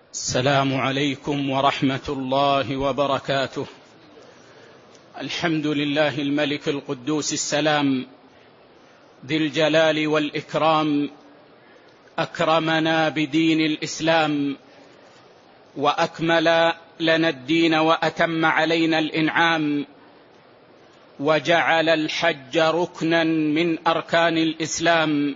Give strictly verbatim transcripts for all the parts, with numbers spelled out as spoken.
السلام عليكم ورحمة الله وبركاته. الحمد لله الملك القدوس السلام ذي الجلال والإكرام، أكرمنا بدين الإسلام وأكمل لنا الدين وأتم علينا الإنعام، وجعل الحج ركنا من أركان الإسلام،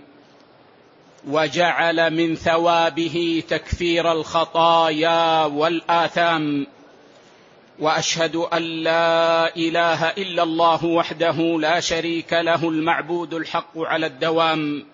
وجعل من ثوابه تكفير الخطايا والآثام. وأشهد أن لا إله إلا الله وحده لا شريك له المعبود الحق على الدوام،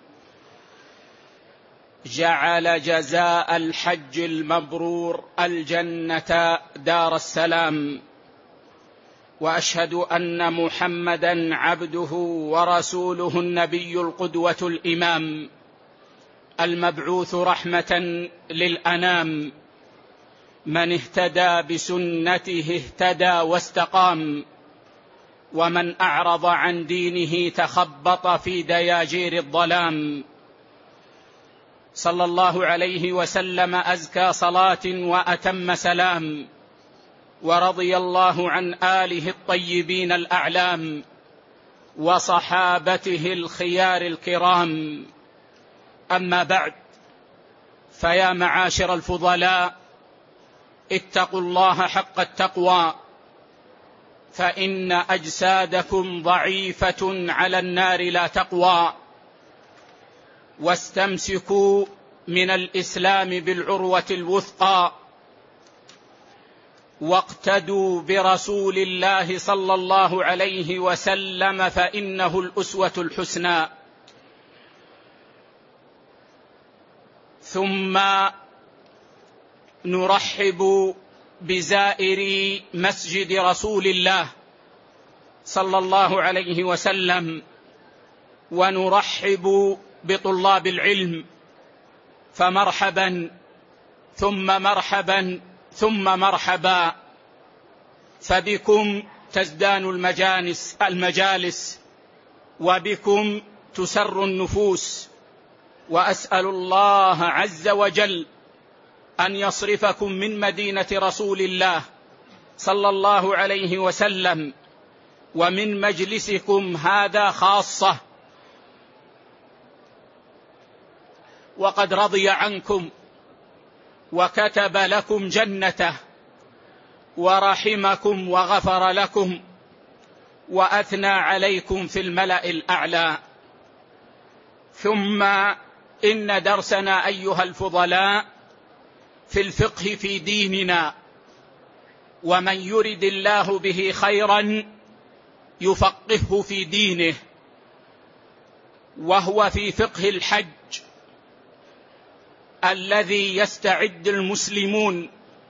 جعل جزاء الحج المبرور الجنة دار السلام. وأشهد أن محمدًا عبده ورسوله النبي القدوة الإمام، المبعوث رحمة للأنام، من اهتدى بسنته اهتدى واستقام، ومن أعرض عن دينه تخبط في دياجير الظلام. صلى الله عليه وسلم أزكى صلاة وأتم سلام، ورضي الله عن آله الطيبين الأعلام وصحابته الخيار الكرام. أما بعد، فيا معاشر الفضلاء، اتقوا الله حق التقوى، فإن أجسادكم ضعيفة على النار لا تقوى، واستمسكوا من الإسلام بالعروة الوثقى، واقتدوا برسول الله صلى الله عليه وسلم فإنه الأسوة الحسنى. ثم نرحب بزائري مسجد رسول الله صلى الله عليه وسلم، ونرحب بطلاب العلم، فمرحبا ثم مرحبا ثم مرحبا، فبكم تزدان المجالس المجالس وبكم تسر النفوس. وأسأل الله عز وجل أن يصرفكم من مدينة رسول الله صلى الله عليه وسلم ومن مجلسكم هذا خاصة، وقد رضي عنكم وكتب لكم جنته ورحمكم وغفر لكم وأثنى عليكم في الملأ الأعلى. ثم إن درسنا أيها الفضلاء في الفقه في ديننا، ومن يرد الله به خيرا يفقهه في دينه، وهو في فقه الحج الذي يستعد المسلمون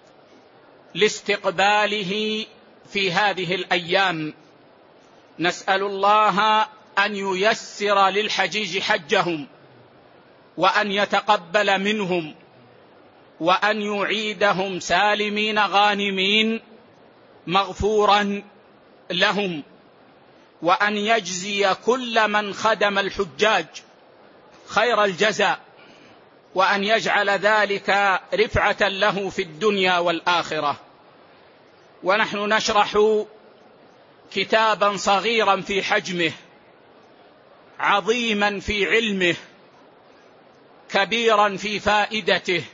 لاستقباله في هذه الأيام. نسأل الله أن ييسر للحجيج حجهم، وأن يتقبل منهم، وأن يعيدهم سالمين غانمين مغفورا لهم، وأن يجزي كل من خدم الحجاج خير الجزاء، وأن يجعل ذلك رفعة له في الدنيا والآخرة. ونحن نشرح كتابا صغيرا في حجمه، عظيما في علمه، كبيرا في فائدته،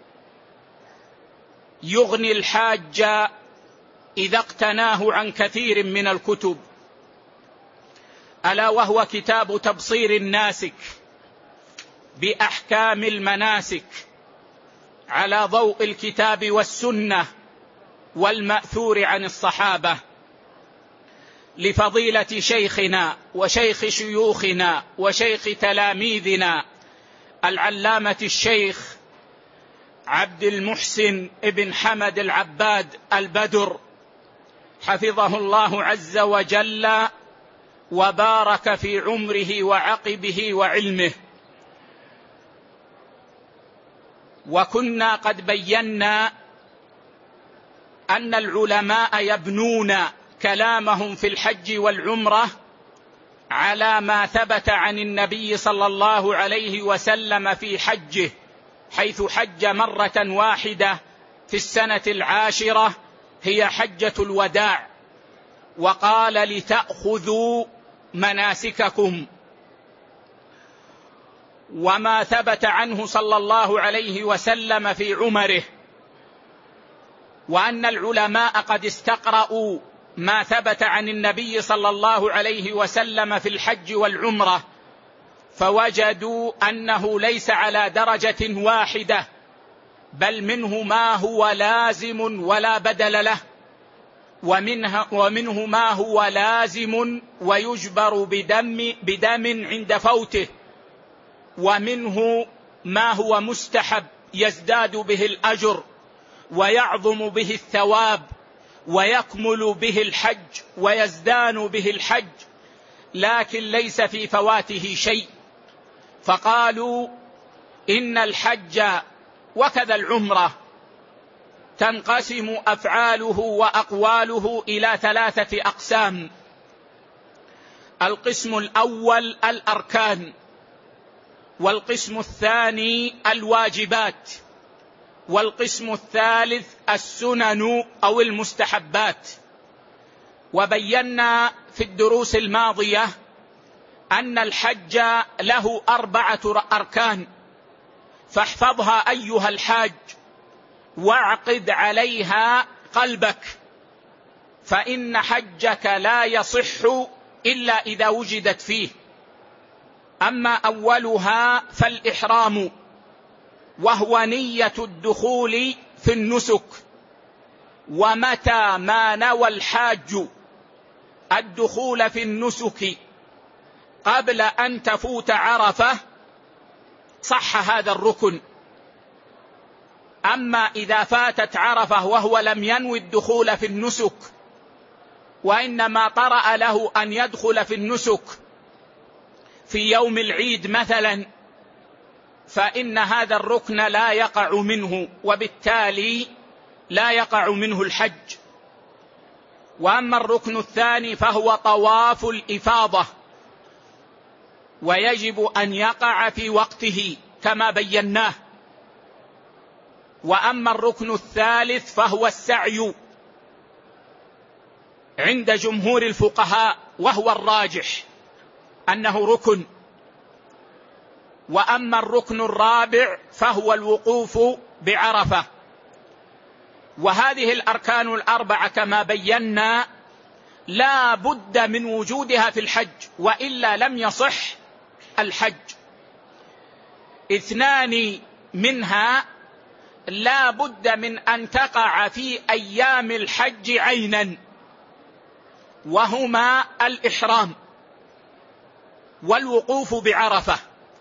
يغني الحاج إذا اقتناه عن كثير من الكتب، ألا وهو كتاب تبصير الناسك بأحكام المناسك على ضوء الكتاب والسنة والمأثور عن الصحابة، لفضيلة شيخنا وشيخ شيوخنا وشيخ تلاميذنا العلامة الشيخ عبد المحسن ابن حمد العباد البدر، حفظه الله عز وجل وبارك في عمره وعقبه وعلمه. وكنا قد بينا أن العلماء يبنون كلامهم في الحج والعمرة على ما ثبت عن النبي صلى الله عليه وسلم في حجه، حيث حج مرة واحدة في السنة العاشرة هي حجة الوداع، وقال لتأخذوا مناسككم. وما ثبت عنه صلى الله عليه وسلم في عمره، وأن العلماء قد استقرأوا ما ثبت عن النبي صلى الله عليه وسلم في الحج والعمرة، فوجدوا أنه ليس على درجة واحدة، بل منه ما هو لازم ولا بدل له، ومنه, ومنه ما هو لازم ويجبر بدم, بدم عند فوته، ومنه ما هو مستحب يزداد به الأجر ويعظم به الثواب ويكمل به الحج ويزدان به الحج، لكن ليس في فواته شيء. فقالوا إن الحج وكذا العمرة تنقسم أفعاله وأقواله إلى ثلاثة أقسام. القسم الأول الأركان، والقسم الثاني الواجبات، والقسم الثالث السنن أو المستحبات. وبينا في الدروس الماضية أن الحج له أربعة أركان، فاحفظها أيها الحاج واعقد عليها قلبك، فإن حجك لا يصح إلا إذا وجدت فيه. أما أولها فالإحرام، وهو نية الدخول في النسك. ومتى ما نوى الحاج الدخول في النسك قبل أن تفوت عرفة صح هذا الركن. أما إذا فاتت عرفة وهو لم ينوي الدخول في النسك، وإنما طرأ له أن يدخل في النسك في يوم العيد مثلا، فإن هذا الركن لا يقع منه، وبالتالي لا يقع منه الحج. وأما الركن الثاني فهو طواف الإفاضة، ويجب أن يقع في وقته كما بيناه. وأما الركن الثالث فهو السعي عند جمهور الفقهاء، وهو الراجح أنه ركن. وأما الركن الرابع فهو الوقوف بعرفة. وهذه الأركان الأربعة كما بينا لا بد من وجودها في الحج، وإلا لم يصح الحج. اثنان منها لا بد من أن تقع في أيام الحج عينا، وهما الإحرام والوقوف بعرفة.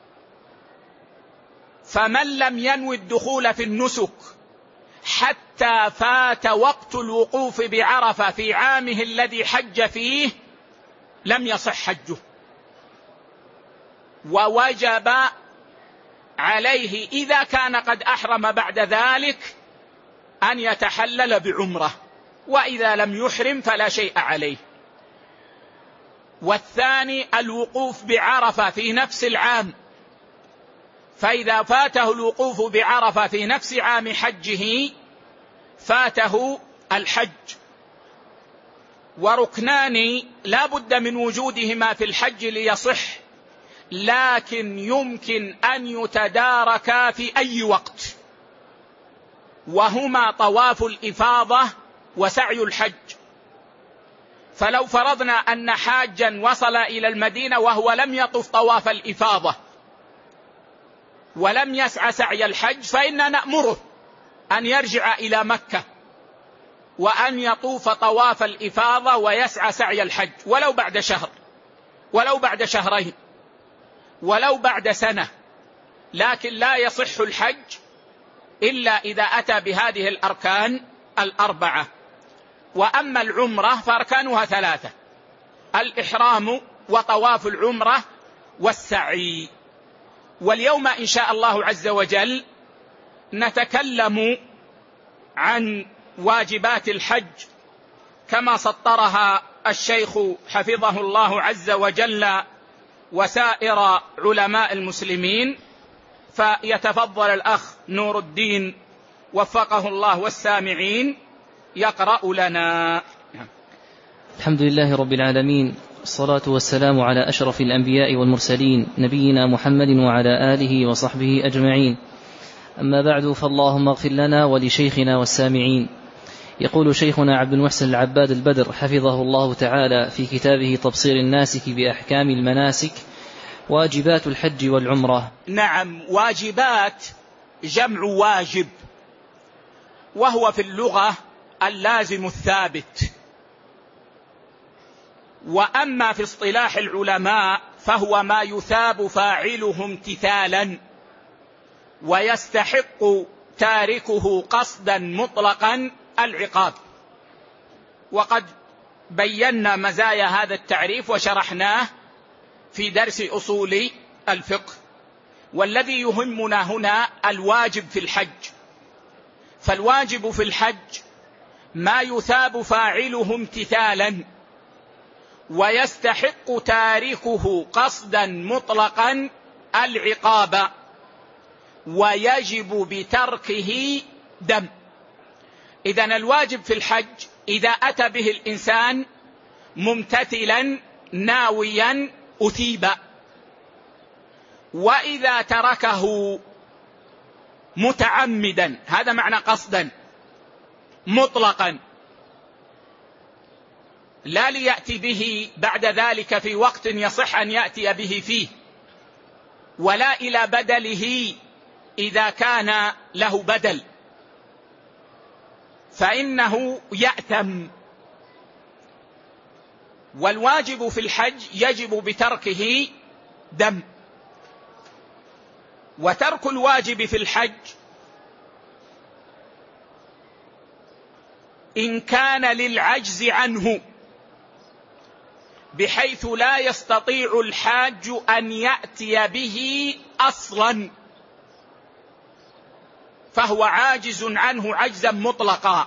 فمن لم ينوي الدخول في النسك حتى فات وقت الوقوف بعرفة في عامه الذي حج فيه لم يصح حجه، ووجب عليه إذا كان قد أحرم بعد ذلك أن يتحلل بعمرة، وإذا لم يحرم فلا شيء عليه. والثاني الوقوف بعرفة في نفس العام، فإذا فاته الوقوف بعرفة في نفس عام حجه فاته الحج. وركنان لا بد من وجودهما في الحج ليصح، لكن يمكن أن يتداركا في أي وقت، وهما طواف الإفاضة وسعي الحج. فلو فرضنا أن حاجا وصل إلى المدينة وهو لم يطف طواف الإفاضة ولم يسعى سعي الحج، فإننا نأمره أن يرجع إلى مكة وأن يطوف طواف الإفاضة ويسعى سعي الحج، ولو بعد شهر، ولو بعد شهرين، ولو بعد سنة، لكن لا يصح الحج إلا إذا أتى بهذه الأركان الأربعة. وأما العمرة فأركانها ثلاثة: الإحرام وطواف العمرة والسعي. واليوم إن شاء الله عز وجل نتكلم عن واجبات الحج كما سطرها الشيخ حفظه الله عز وجل وسائر علماء المسلمين. فيتفضل الأخ نور الدين وفقه الله والسامعين يقرأ لنا. الحمد لله رب العالمين، الصلاة والسلام على أشرف الأنبياء والمرسلين نبينا محمد وعلى آله وصحبه أجمعين. أما بعد، فاللهم اغفر لنا ولشيخنا والسامعين. يقول شيخنا عبد المحسن العباد البدر حفظه الله تعالى في كتابه تبصير الناسك بأحكام المناسك: واجبات الحج والعمرة. نعم، واجبات جمع واجب، وهو في اللغة اللازم الثابت، وأما في اصطلاح العلماء فهو ما يثاب فاعله امتثالا ويستحق تاركه قصدا مطلقا العقاب. وقد بينا مزايا هذا التعريف وشرحناه في درس أصول الفقه. والذي يهمنا هنا الواجب في الحج، فالواجب في الحج ما يثاب فاعله امتثالا ويستحق تاركه قصدا مطلقا العقاب، ويجب بتركه دم. إذن الواجب في الحج إذا أتى به الإنسان ممتثلا ناويا أثيب، وإذا تركه متعمدا، هذا معنى قصدا مطلقا، لا ليأتي به بعد ذلك في وقت يصح أن يأتي به فيه، ولا إلى بدله إذا كان له بدل، فإنه يأثم. والواجب في الحج يجب بتركه دم. وترك الواجب في الحج إن كان للعجز عنه بحيث لا يستطيع الحاج أن يأتي به أصلا، فهو عاجز عنه عجزا مطلقا،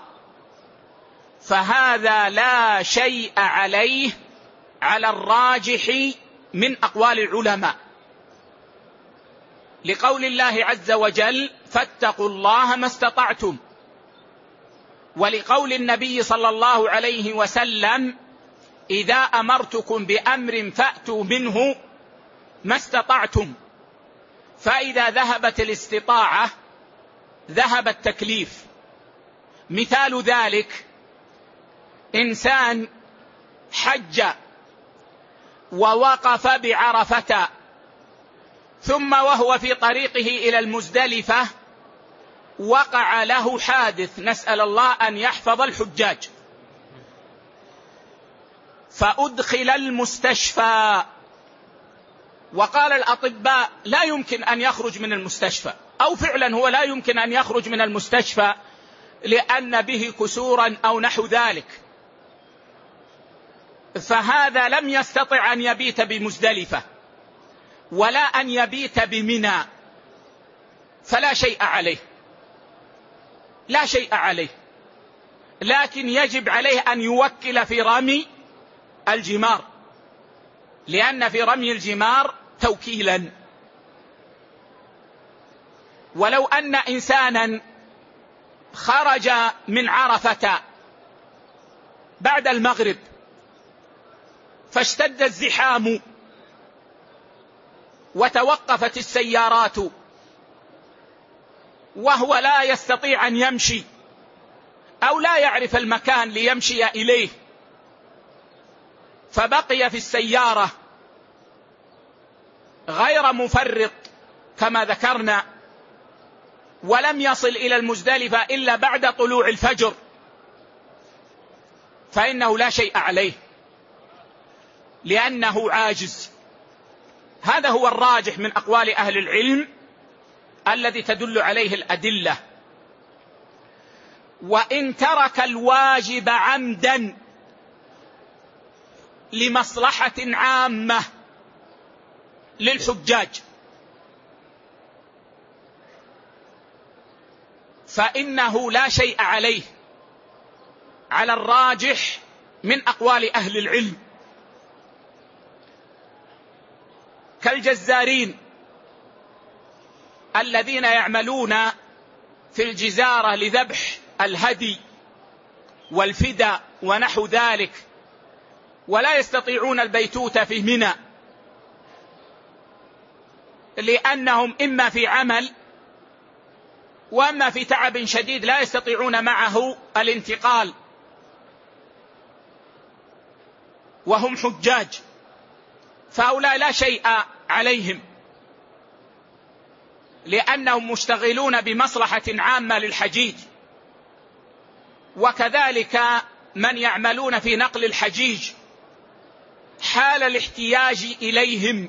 فهذا لا شيء عليه على الراجح من أقوال العلماء، لقول الله عز وجل: فاتقوا الله ما استطعتم، ولقول النبي صلى الله عليه وسلم: إذا أمرتكم بأمر فأتوا منه ما استطعتم. فإذا ذهبت الاستطاعة ذهب التكليف. مثال ذلك: إنسان حج ووقف بعرفة، ثم وهو في طريقه إلى المزدلفة وقع له حادث، نسأل الله أن يحفظ الحجاج، فأدخل المستشفى، وقال الأطباء لا يمكن أن يخرج من المستشفى، أو فعلا هو لا يمكن أن يخرج من المستشفى لأن به كسورا أو نحو ذلك، فهذا لم يستطع أن يبيت بمزدلفة ولا أن يبيت بمنى، فلا شيء عليه، لا شيء عليه، لكن يجب عليه أن يوكل في رمي الجمار، لأن في رمي الجمار توكيلا. ولو أن إنسانا خرج من عرفة بعد المغرب فاشتد الزحام وتوقفت السيارات وهو لا يستطيع أن يمشي أو لا يعرف المكان ليمشي إليه، فبقي في السيارة غير مفرط كما ذكرنا، ولم يصل إلى المزدلفة إلا بعد طلوع الفجر، فإنه لا شيء عليه لأنه عاجز. هذا هو الراجح من أقوال أهل العلم الذي تدل عليه الأدلة. وإن ترك الواجب عمدا لمصلحة عامة للحجاج فإنه لا شيء عليه على الراجح من أقوال أهل العلم، كالجزارين الذين يعملون في الجزارة لذبح الهدي والفداء ونحو ذلك، ولا يستطيعون البيتوتة في منى لأنهم إما في عمل وأما في تعب شديد لا يستطيعون معه الانتقال، وهم حجاج، فهؤلاء لا شيء عليهم لأنهم مشتغلون بمصلحة عامة للحجيج. وكذلك من يعملون في نقل الحجيج حال الاحتياج إليهم،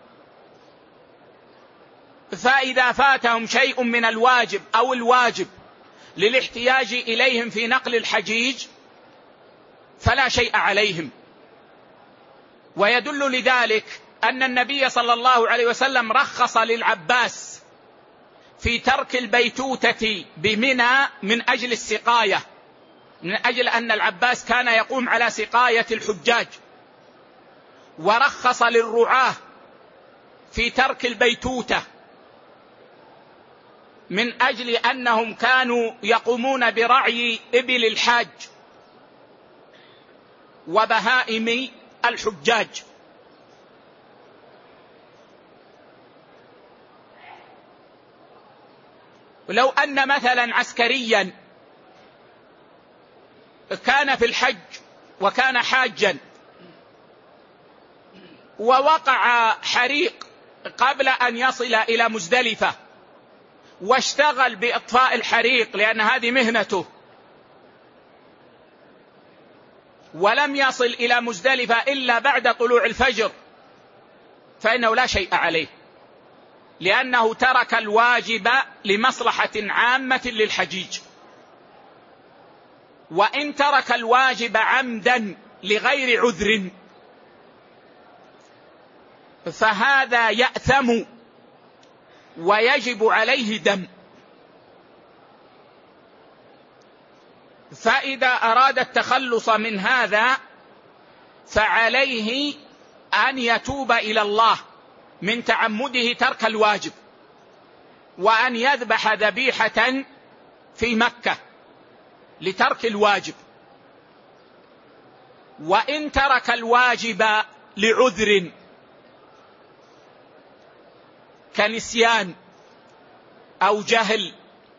فإذا فاتهم شيء من الواجب أو الواجب للاحتياج إليهم في نقل الحجيج فلا شيء عليهم. ويدل لذلك أن النبي صلى الله عليه وسلم رخص للعباس في ترك البيتوتة بمنى من أجل السقاية، من أجل أن العباس كان يقوم على سقاية الحجاج، ورخص للرعاة في ترك البيتوتة من أجل أنهم كانوا يقومون برعي إبل الحاج وبهائم الحجاج. ولو أن مثلا عسكريا كان في الحج وكان حاجا ووقع حريق قبل أن يصل إلى مزدلفة واشتغل بإطفاء الحريق لأن هذه مهنته، ولم يصل إلى مزدلفة إلا بعد طلوع الفجر، فإنه لا شيء عليه، لأنه ترك الواجب لمصلحة عامة للحجيج. وإن ترك الواجب عمدا لغير عذر فهذا يأثم ويجب عليه دم. فإذا أراد التخلص من هذا فعليه أن يتوب إلى الله من تعمده ترك الواجب، وأن يذبح ذبيحة في مكة لترك الواجب. وإن ترك الواجب لعذر كنسيان أو جهل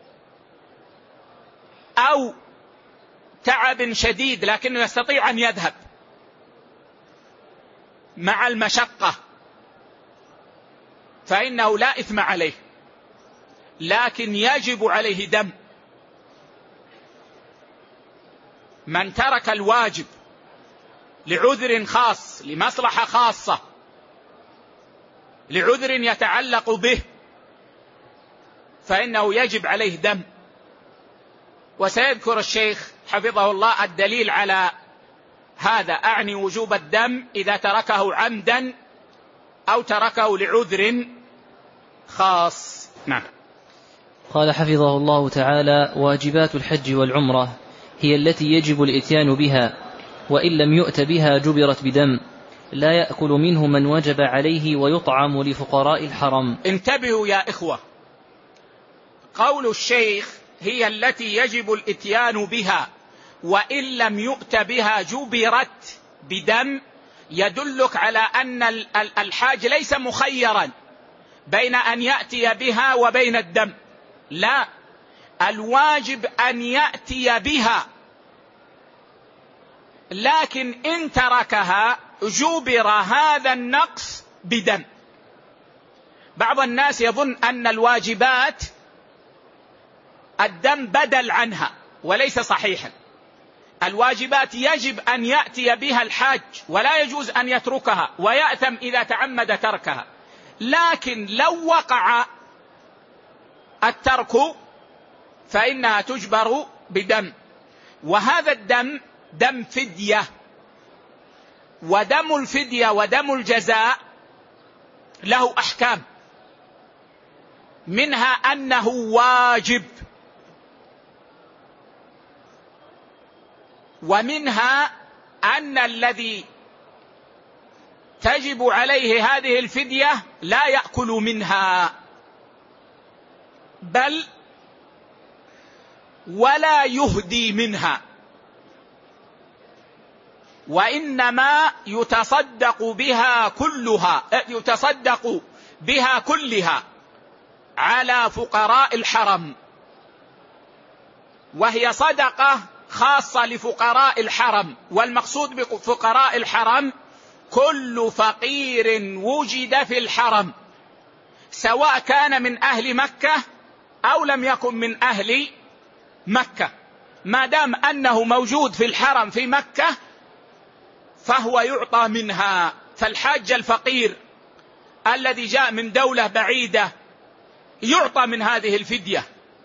أو تعب شديد لكنه يستطيع أن يذهب مع المشقة فإنه لا إثم عليه، لكن يجب عليه دم. من ترك الواجب لعذر خاص لمصلحة خاصة لعذر يتعلق به فإنه يجب عليه دم. وسيذكر الشيخ حفظه الله الدليل على هذا، أعني وجوب الدم إذا تركه عمدا أو تركه لعذر خاص. نعم. قال حفظه الله تعالى: واجبات الحج والعمرة هي التي يجب الإتيان بها، وإن لم يؤت بها جبرت بدم، لا يأكل منه من وجب عليه ويطعم لفقراء الحرم. انتبهوا يا إخوة، قول الشيخ هي التي يجب الإتيان بها وإن لم يؤت بها جبرت بدم يدلك على أن الحاج ليس مخيرا بين أن يأتي بها وبين الدم، لا، الواجب أن يأتي بها، لكن إن تركها جبر هذا النقص بدم. بعض الناس يظن أن الواجبات الدم بدل عنها، وليس صحيحا. الواجبات يجب أن يأتي بها الحاج ولا يجوز أن يتركها ويأثم إذا تعمد تركها، لكن لو وقع الترك فإنها تجبر بدم. وهذا الدم دم فدية، ودم الفدية ودم الجزاء له أحكام، منها أنه واجب، ومنها أن الذي تجب عليه هذه الفدية لا يأكل منها، بل ولا يهدي منها، وإنما يتصدق بها كلها يتصدق بها كلها على فقراء الحرم، وهي صدقة خاصة لفقراء الحرم. والمقصود بفقراء الحرم كل فقير وجد في الحرم، سواء كان من أهل مكة أو لم يكن من أهل مكة، ما دام أنه موجود في الحرم في مكة فهو يعطى منها. فالحاج الفقير الذي جاء من دولة بعيدة يعطى من هذه الفدية.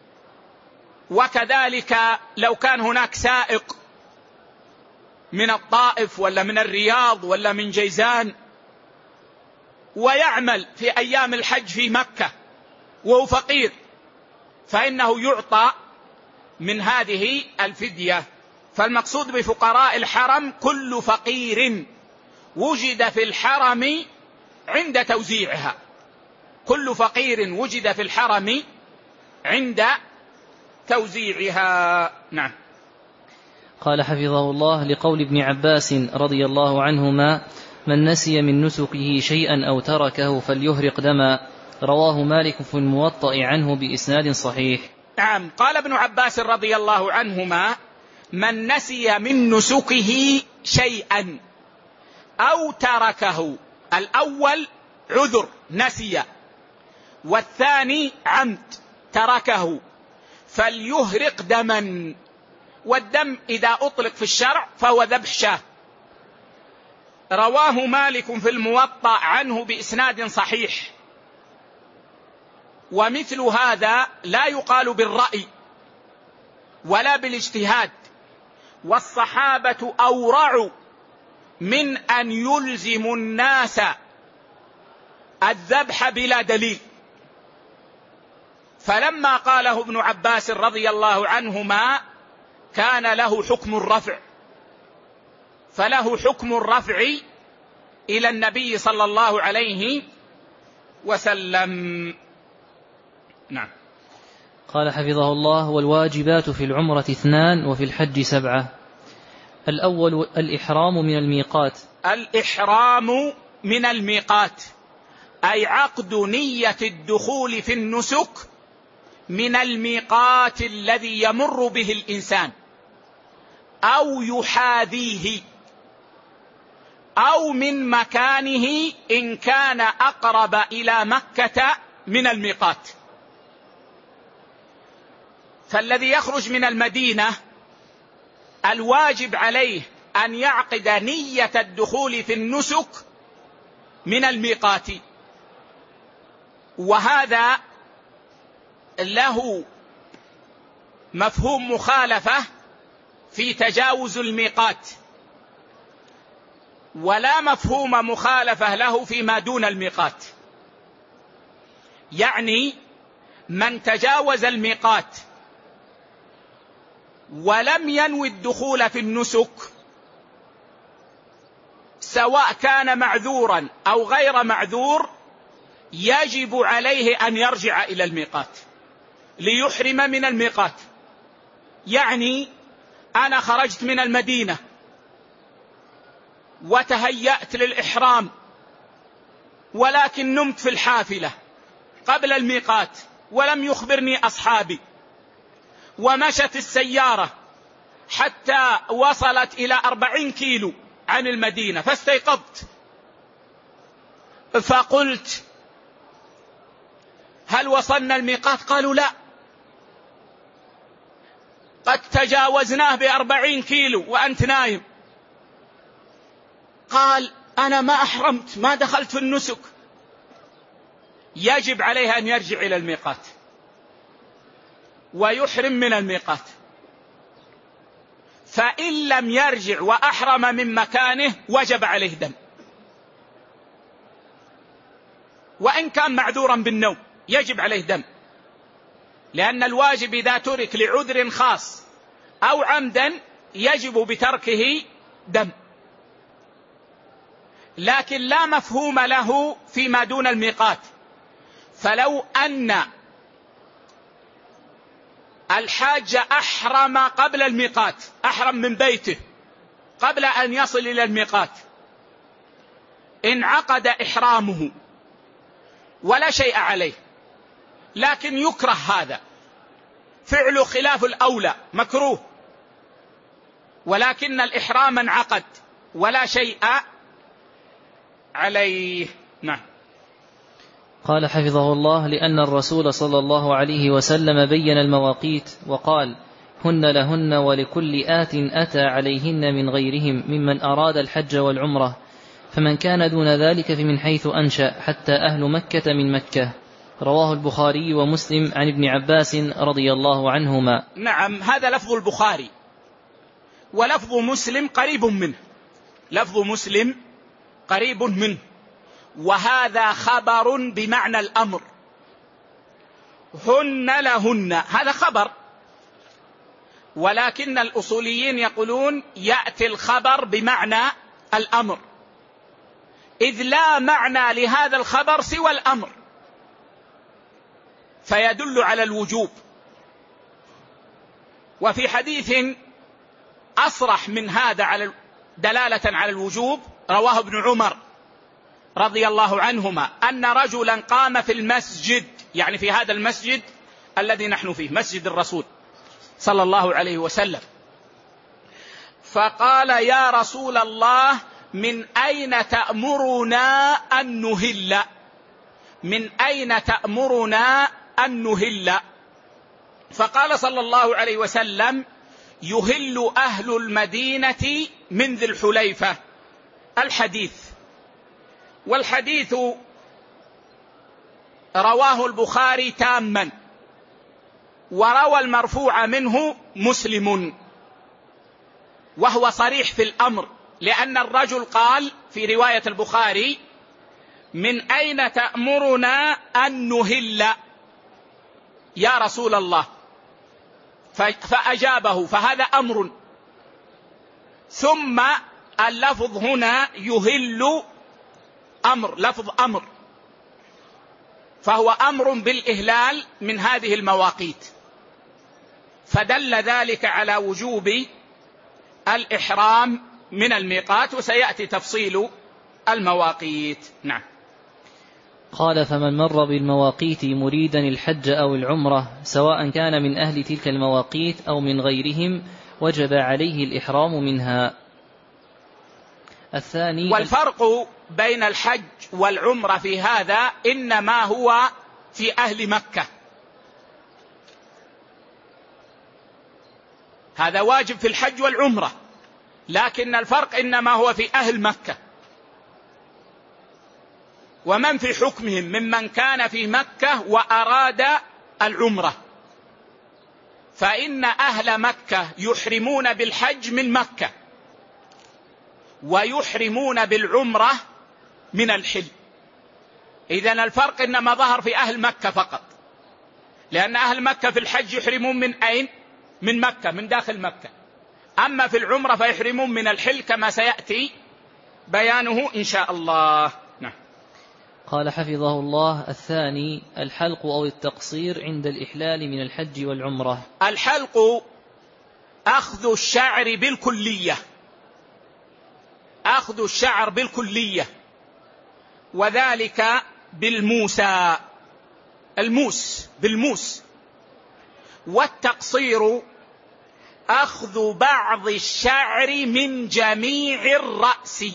وكذلك لو كان هناك سائق من الطائف ولا من الرياض ولا من جيزان ويعمل في أيام الحج في مكة وهو فقير، فإنه يعطى من هذه الفدية. فالمقصود بفقراء الحرم كل فقير وجد في الحرم عند توزيعها، كل فقير وجد في الحرم عند توزيعها. نعم. قال حفظه الله: لقول ابن عباس رضي الله عنهما: من نسي من نسكه شيئا أو تركه فليهرق دما، رواه مالك في الموطأ عنه بإسناد صحيح. نعم. قال ابن عباس رضي الله عنهما: من نسي من نسكه شيئا أو تركه، الأول عذر نسي، والثاني عمد تركه، فليهرق دما. والدم إذا أطلق في الشرع فهو ذبح شاة. رواه مالك في الموطأ عنه بإسناد صحيح. ومثل هذا لا يقال بالرأي ولا بالاجتهاد، والصحابة أورع من أن يلزموا الناس الذبح بلا دليل. فلما قاله ابن عباس رضي الله عنهما كان له حكم الرفع، فله حكم الرفع إلى النبي صلى الله عليه وسلم. نعم. قال حفظه الله: والواجبات في العمرة اثنان وفي الحج سبعة. الأول الإحرام من الميقات. الإحرام من الميقات أي عقد نية الدخول في النسك من الميقات الذي يمر به الإنسان أو يحاذيه، أو من مكانه إن كان أقرب إلى مكة من الميقات. فالذي يخرج من المدينة الواجب عليه أن يعقد نية الدخول في النسك من الميقات، وهذا له مفهوم مخالفة في تجاوز الميقات، ولا مفهوم مخالفة له فيما دون الميقات. يعني من تجاوز الميقات ولم ينوي الدخول في النسك، سواء كان معذورا أو غير معذور، يجب عليه أن يرجع إلى الميقات ليحرم من الميقات. يعني أنا خرجت من المدينة وتهيأت للإحرام، ولكن نمت في الحافلة قبل الميقات ولم يخبرني أصحابي، ومشت السيارة حتى وصلت إلى أربعين كيلو عن المدينة، فاستيقظت فقلت: هل وصلنا الميقات؟ قالوا: لا، قد تجاوزناه بأربعين كيلو وأنت نايم. قال: أنا ما أحرمت، ما دخلت في النسك. يجب عليه أن يرجع إلى الميقات ويحرم من الميقات. فإن لم يرجع وأحرم من مكانه وجب عليه دم، وإن كان معذورا بالنوم يجب عليه دم، لأن الواجب إذا ترك لعذر خاص أو عمدا يجب بتركه دم. لكن لا مفهوم له فيما دون الميقات. فلو أن الحاج أحرم قبل الميقات، أحرم من بيته قبل أن يصل إلى الميقات، انعقد إحرامه ولا شيء عليه، لكن يكره هذا فعله خلاف الأولى، مكروه، ولكن الإحرام انعقد ولا شيء عليه. نعم. قال حفظه الله: لأن الرسول صلى الله عليه وسلم بين المواقيت وقال: هن لهن ولكل آت أتى عليهن من غيرهم ممن أراد الحج والعمرة، فمن كان دون ذلك فمن حيث أنشأ حتى أهل مكة من مكة. رواه البخاري ومسلم عن ابن عباس رضي الله عنهما. نعم، هذا لفظ البخاري، ولفظ مسلم قريب منه، لفظ مسلم قريب منه، وهذا خبر بمعنى الأمر. هن لهن هذا خبر، ولكن الأصوليين يقولون يأتي الخبر بمعنى الأمر، إذ لا معنى لهذا الخبر سوى الأمر، فيدل على الوجوب. وفي حديث أصرح من هذا على دلالة على الوجوب رواه ابن عمر رضي الله عنهما أن رجلا قام في المسجد، يعني في هذا المسجد الذي نحن فيه، مسجد الرسول صلى الله عليه وسلم، فقال: يا رسول الله، من أين تأمرنا أن نهل؟ من أين تأمرنا أن نهل؟ فقال صلى الله عليه وسلم: يهل أهل المدينة من ذي الحليفة. الحديث، والحديث رواه البخاري تاما، وروى المرفوع منه مسلم، وهو صريح في الأمر، لأن الرجل قال في رواية البخاري: من أين تأمرنا أن نهل يا رسول الله؟ فأجابه، فهذا أمر. ثم اللفظ هنا يهل أمر، لفظ أمر، فهو أمر بالإهلال من هذه المواقيت، فدل ذلك على وجوب الإحرام من الميقات، وسيأتي تفصيل المواقيت. نعم. قال: فمن مر بالمواقيت مريدا الحج أو العمرة سواء كان من أهل تلك المواقيت أو من غيرهم وجب عليه الإحرام منها. الثاني، والفرق بين الحج والعمرة في هذا إنما هو في أهل مكة، هذا واجب في الحج والعمرة، لكن الفرق إنما هو في أهل مكة. ومن في حكمهم ممن كان في مكة وأراد العمرة، فإن أهل مكة يحرمون بالحج من مكة ويحرمون بالعمرة من الحل. إذن الفرق إنما ظهر في أهل مكة فقط، لأن أهل مكة في الحج يحرمون من أين؟ من مكة، من داخل مكة. أما في العمرة فيحرمون من الحل كما سيأتي بيانه إن شاء الله. نعم. قال حفظه الله: الثاني الحلق أو التقصير عند الإحلال من الحج والعمرة. الحلق أخذ الشعر بالكلية، أخذ الشعر بالكلية، وذلك بالموسى، الموس بالموس. والتقصير أخذ بعض الشعر من جميع الرأس،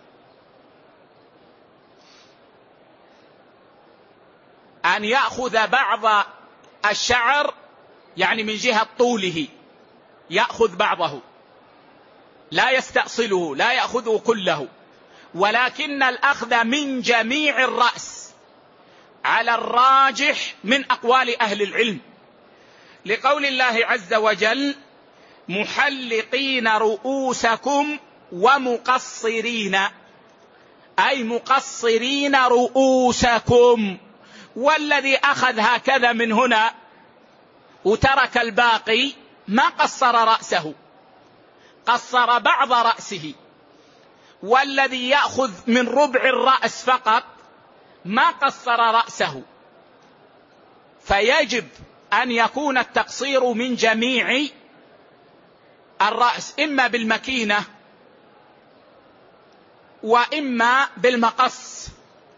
أن يأخذ بعض الشعر يعني من جهة طوله، يأخذ بعضه، لا يستأصله، لا يأخذه كله، ولكن الأخذ من جميع الرأس على الراجح من أقوال أهل العلم، لقول الله عز وجل: محلقين رؤوسكم ومقصرين، أي مقصرين رؤوسكم. والذي أخذ هكذا من هنا وترك الباقي ما قصر رأسه، قصر بعض رأسه. والذي يأخذ من ربع الرأس فقط ما قصر رأسه. فيجب أن يكون التقصير من جميع الرأس، إما بالمكينة وإما بالمقص،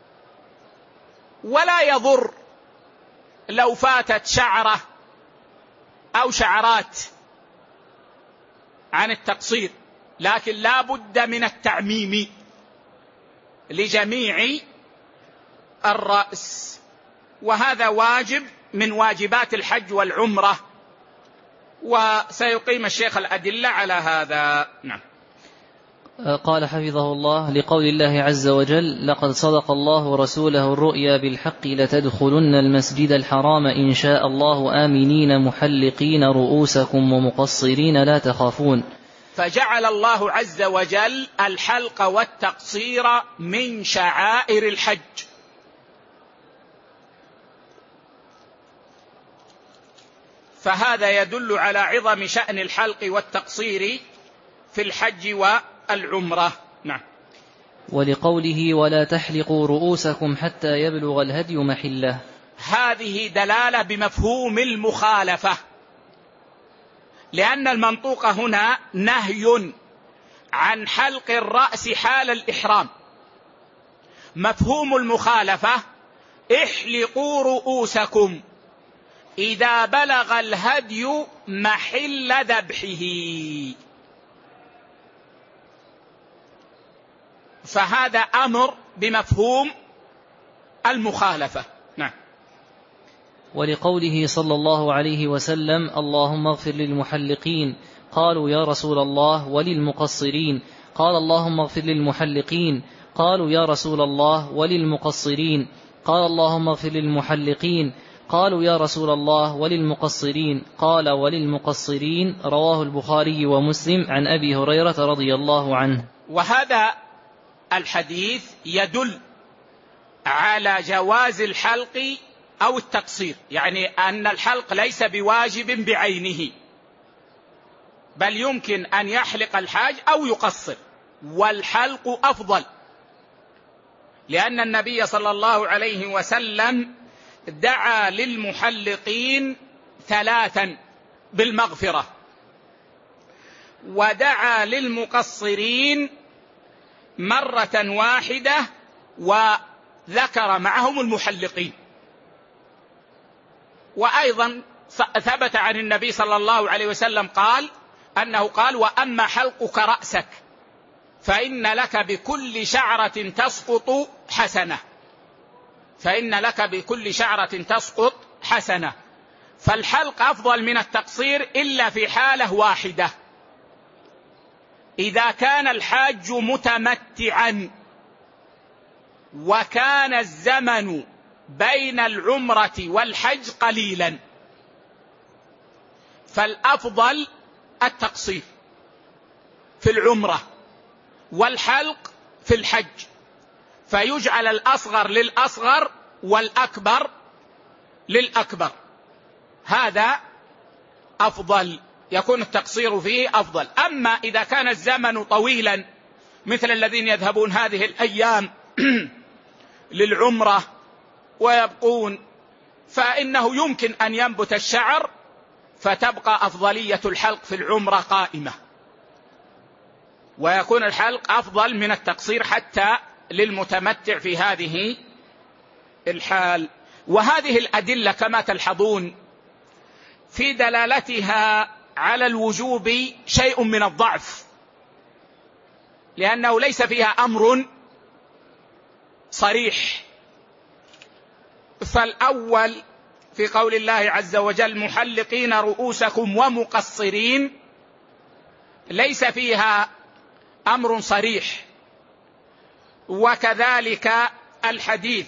ولا يضر لو فاتت شعرة أو شعرات عن التقصير، لكن لا بد من التعميم لجميع الرأس، وهذا واجب من واجبات الحج والعمرة، وسيقيم الشيخ الأدلة على هذا. نعم. قال حفظه الله: لقول الله عز وجل: لقد صدق الله ورسوله الرؤيا بالحق لتدخلن المسجد الحرام إن شاء الله آمنين محلقين رؤوسكم ومقصرين لا تخافون. فجعل الله عز وجل الحلق والتقصير من شعائر الحج، فهذا يدل على عظم شأن الحلق والتقصير في الحج والعمرة. نعم. ولقوله: ولا تحلقوا رؤوسكم حتى يبلغ الهدي محله، هذه دلالة بمفهوم المخالفة، لأن المنطوق هنا نهي عن حلق الرأس حال الإحرام. مفهوم المخالفة: احلقوا رؤوسكم إذا بلغ الهدي محل ذبحه، فهذا أمر بمفهوم المخالفة. نعم. ولقوله صلى الله عليه وسلم: اللهم اغفر للمحلقين، قالوا يا رسول الله وللمقصرين، قال اللهم اغفر للمحلقين، قالوا يا رسول الله وللمقصرين، قال اللهم اغفر للمحلقين، قالوا يا رسول الله وللمقصرين، قال وللمقصرين. رواه البخاري ومسلم عن أبي هريرة رضي الله عنه. وهذا الحديث يدل على جواز الحلق أو التقصير، يعني أن الحلق ليس بواجب بعينه، بل يمكن أن يحلق الحاج أو يقصر، والحلق أفضل، لأن النبي صلى الله عليه وسلم دعا للمحلقين ثلاثا بالمغفرة، ودعا للمقصرين مرة واحدة، وذكر معهم المحلقين. وأيضا ثبت عن النبي صلى الله عليه وسلم قال أنه قال: وأما حلقك رأسك فإن لك بكل شعرة تسقط حسنة، فإن لك بكل شعرة تسقط حسنة. فالحلق أفضل من التقصير إلا في حالة واحدة: إذا كان الحاج متمتعا وكان الزمن بين العمرة والحج قليلا، فالأفضل التقصير في العمرة والحلق في الحج، فيجعل الأصغر للأصغر والأكبر للأكبر، هذا أفضل، يكون التقصير فيه أفضل. أما إذا كان الزمن طويلا مثل الذين يذهبون هذه الأيام للعمرة ويبقون، فإنه يمكن أن ينبت الشعر، فتبقى أفضلية الحلق في العمرة قائمة، ويكون الحلق أفضل من التقصير حتى للمتمتع في هذه الحال. وهذه الأدلة كما تلحظون في دلالتها على الوجوب شيء من الضعف، لأنه ليس فيها أمر صريح. فالأول في قول الله عز وجل: محلقين رؤوسكم ومقصرين، ليس فيها أمر صريح، وكذلك الحديث،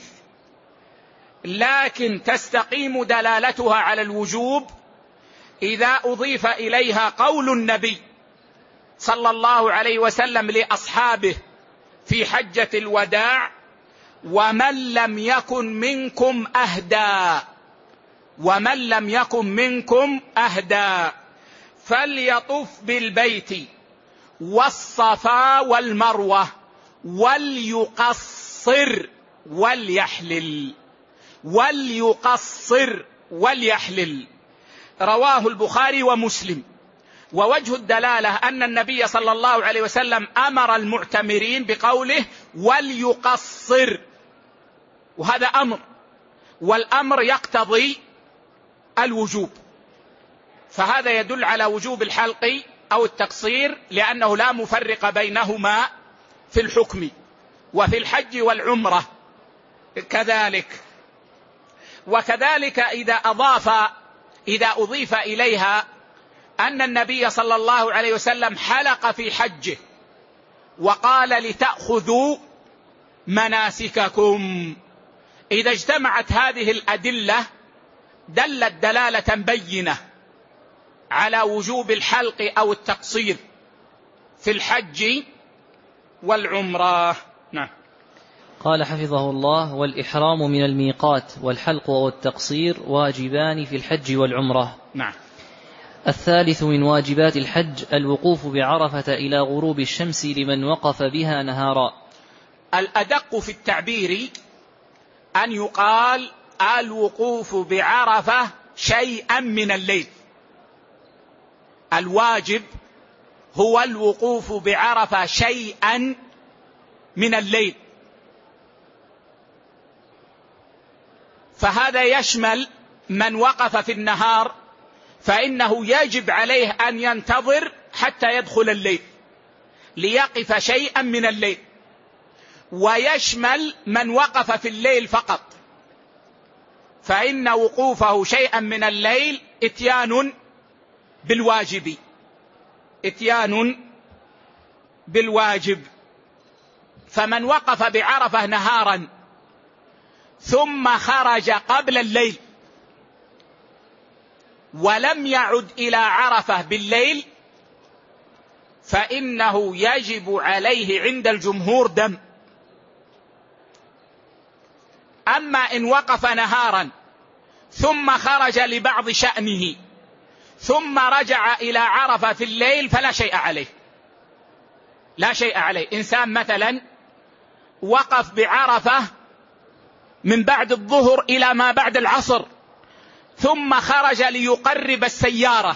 لكن تستقيم دلالتها على الوجوب إذا أضيف إليها قول النبي صلى الله عليه وسلم لأصحابه في حجة الوداع: ومن لم يكن منكم أهدى، ومن لم يكن منكم أهدى فليطف بالبيت والصفا والمروة وليقصر وليحلل. وليقصر وليحلل. رواه البخاري ومسلم. ووجه الدلالة أن النبي صلى الله عليه وسلم أمر المعتمرين بقوله وليقصر، وهذا أمر، والأمر يقتضي الوجوب، فهذا يدل على وجوب الحلق أو التقصير، لأنه لا مفرق بينهما في الحكم. وفي الحج والعمرة كذلك. وكذلك إذا أضاف إذا أضيف إليها أن النبي صلى الله عليه وسلم حلق في حجه وقال لتأخذوا مناسككم، إذا اجتمعت هذه الأدلة دلت دلالة بينة على وجوب الحلق أو التقصير في الحج والعمرة. نعم. قال حفظه الله: والإحرام من الميقات والحلق والتقصير واجبان في الحج والعمرة. نعم. الثالث من واجبات الحج الوقوف بعرفة إلى غروب الشمس لمن وقف بها نهارا. الأدق في التعبير أن يقال الوقوف بعرفة شيئا من الليل. الواجب هو الوقوف بعرفة شيئا من الليل، فهذا يشمل من وقف في النهار فإنه يجب عليه أن ينتظر حتى يدخل الليل ليقف شيئا من الليل، ويشمل من وقف في الليل فقط، فإن وقوفه شيئا من الليل اتيان بالواجب اتيان بالواجب. فمن وقف بعرفة نهارا ثم خرج قبل الليل ولم يعد إلى عرفة بالليل فإنه يجب عليه عند الجمهور دم. أما إن وقف نهارا ثم خرج لبعض شأنه ثم رجع إلى عرفة في الليل فلا شيء عليه، لا شيء عليه. إنسان مثلا وقف بعرفة من بعد الظهر إلى ما بعد العصر ثم خرج ليقرب السيارة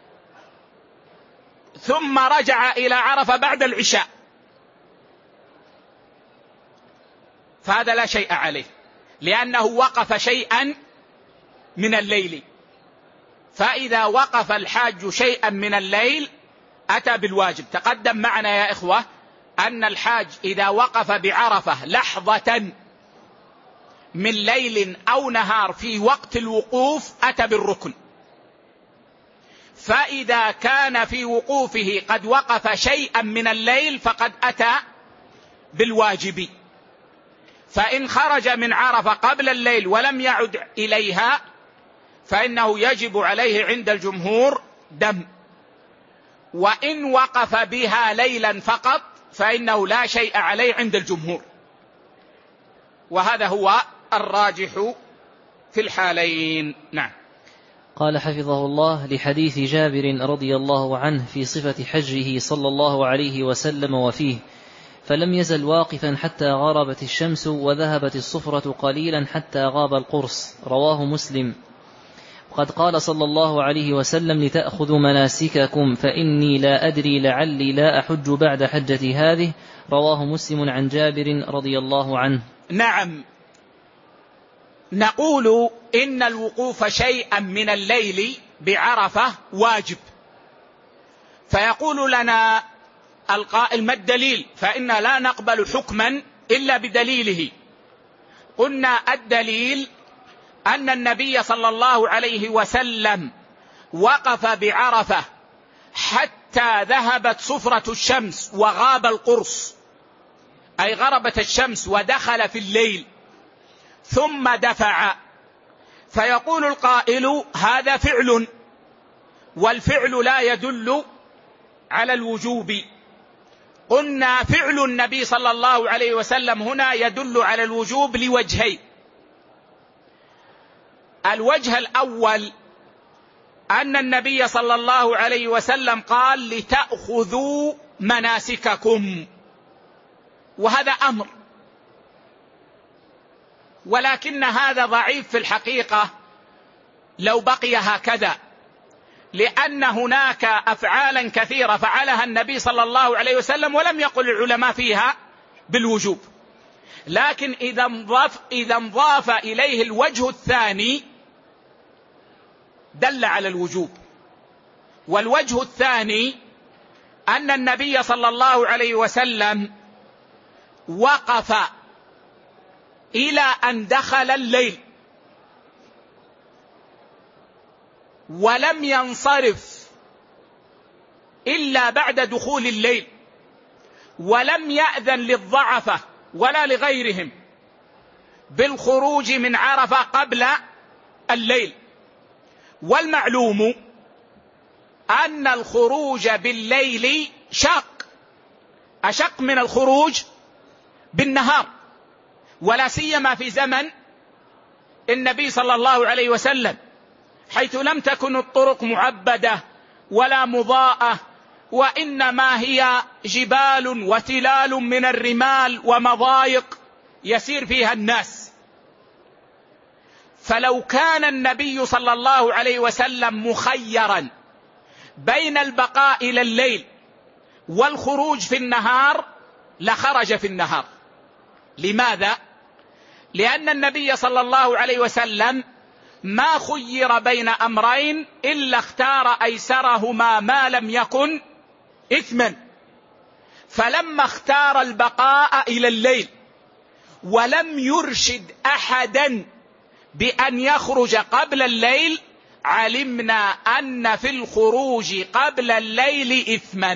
ثم رجع إلى عرفة بعد العشاء، فهذا لا شيء عليه لأنه وقف شيئا من الليل. فإذا وقف الحاج شيئا من الليل أتى بالواجب. تقدم معنا يا إخوة أن الحاج إذا وقف بعرفة لحظة من ليل أو نهار في وقت الوقوف أتى بالركن. فإذا كان في وقوفه قد وقف شيئا من الليل فقد أتى بالواجب. فإن خرج من عرفة قبل الليل ولم يعد إليها فإنه يجب عليه عند الجمهور دم. وإن وقف بها ليلا فقط فإنه لا شيء عليه عند الجمهور، وهذا هو الراجح في الحالين. نعم. قال حفظه الله: لحديث جابر رضي الله عنه في صفة حجه صلى الله عليه وسلم وفيه: فلم يزل واقفا حتى غربت الشمس وذهبت الصفرة قليلا حتى غاب القرص. رواه مسلم. وقد قال صلى الله عليه وسلم: لتأخذوا مناسككم فإني لا أدري لعلي لا أحج بعد حجتي هذه. رواه مسلم عن جابر رضي الله عنه. نعم. نقول إن الوقوف شيئا من الليل بعرفة واجب. فيقول لنا القائل: ما الدليل؟ فإن لا نقبل حكما إلا بدليله. قلنا الدليل أن النبي صلى الله عليه وسلم وقف بعرفة حتى ذهبت صفرة الشمس وغاب القرص، أي غربت الشمس ودخل في الليل ثم دفع. فيقول القائل: هذا فعل، والفعل لا يدل على الوجوب. قلنا فعل النبي صلى الله عليه وسلم هنا يدل على الوجوب لوجهين. الوجه الأول أن النبي صلى الله عليه وسلم قال: لتأخذوا مناسككم، وهذا أمر، ولكن هذا ضعيف في الحقيقة، لو بقي هكذا، لأن هناك أفعالا كثيرة فعلها النبي صلى الله عليه وسلم ولم يقل العلماء فيها بالوجوب، لكن إذا انضاف, إذا انضاف إليه الوجه الثاني دل على الوجوب. والوجه الثاني أن النبي صلى الله عليه وسلم وقف إلى أن دخل الليل ولم ينصرف إلا بعد دخول الليل، ولم يأذن للضعفة ولا لغيرهم بالخروج من عرفة قبل الليل. والمعلوم أن الخروج بالليل شاق، أشق من الخروج بالنهار، ولا سيما في زمن النبي صلى الله عليه وسلم، حيث لم تكن الطرق معبدة ولا مضاءة، وإنما هي جبال وتلال من الرمال ومضايق يسير فيها الناس. فلو كان النبي صلى الله عليه وسلم مخيرا بين البقاء إلى الليل والخروج في النهار لخرج في النهار. لماذا؟ لأن النبي صلى الله عليه وسلم ما خير بين أمرين إلا اختار أيسرهما ما لم يكن إثما، فلما اختار البقاء إلى الليل ولم يرشد أحدا بأن يخرج قبل الليل علمنا أن في الخروج قبل الليل إثما،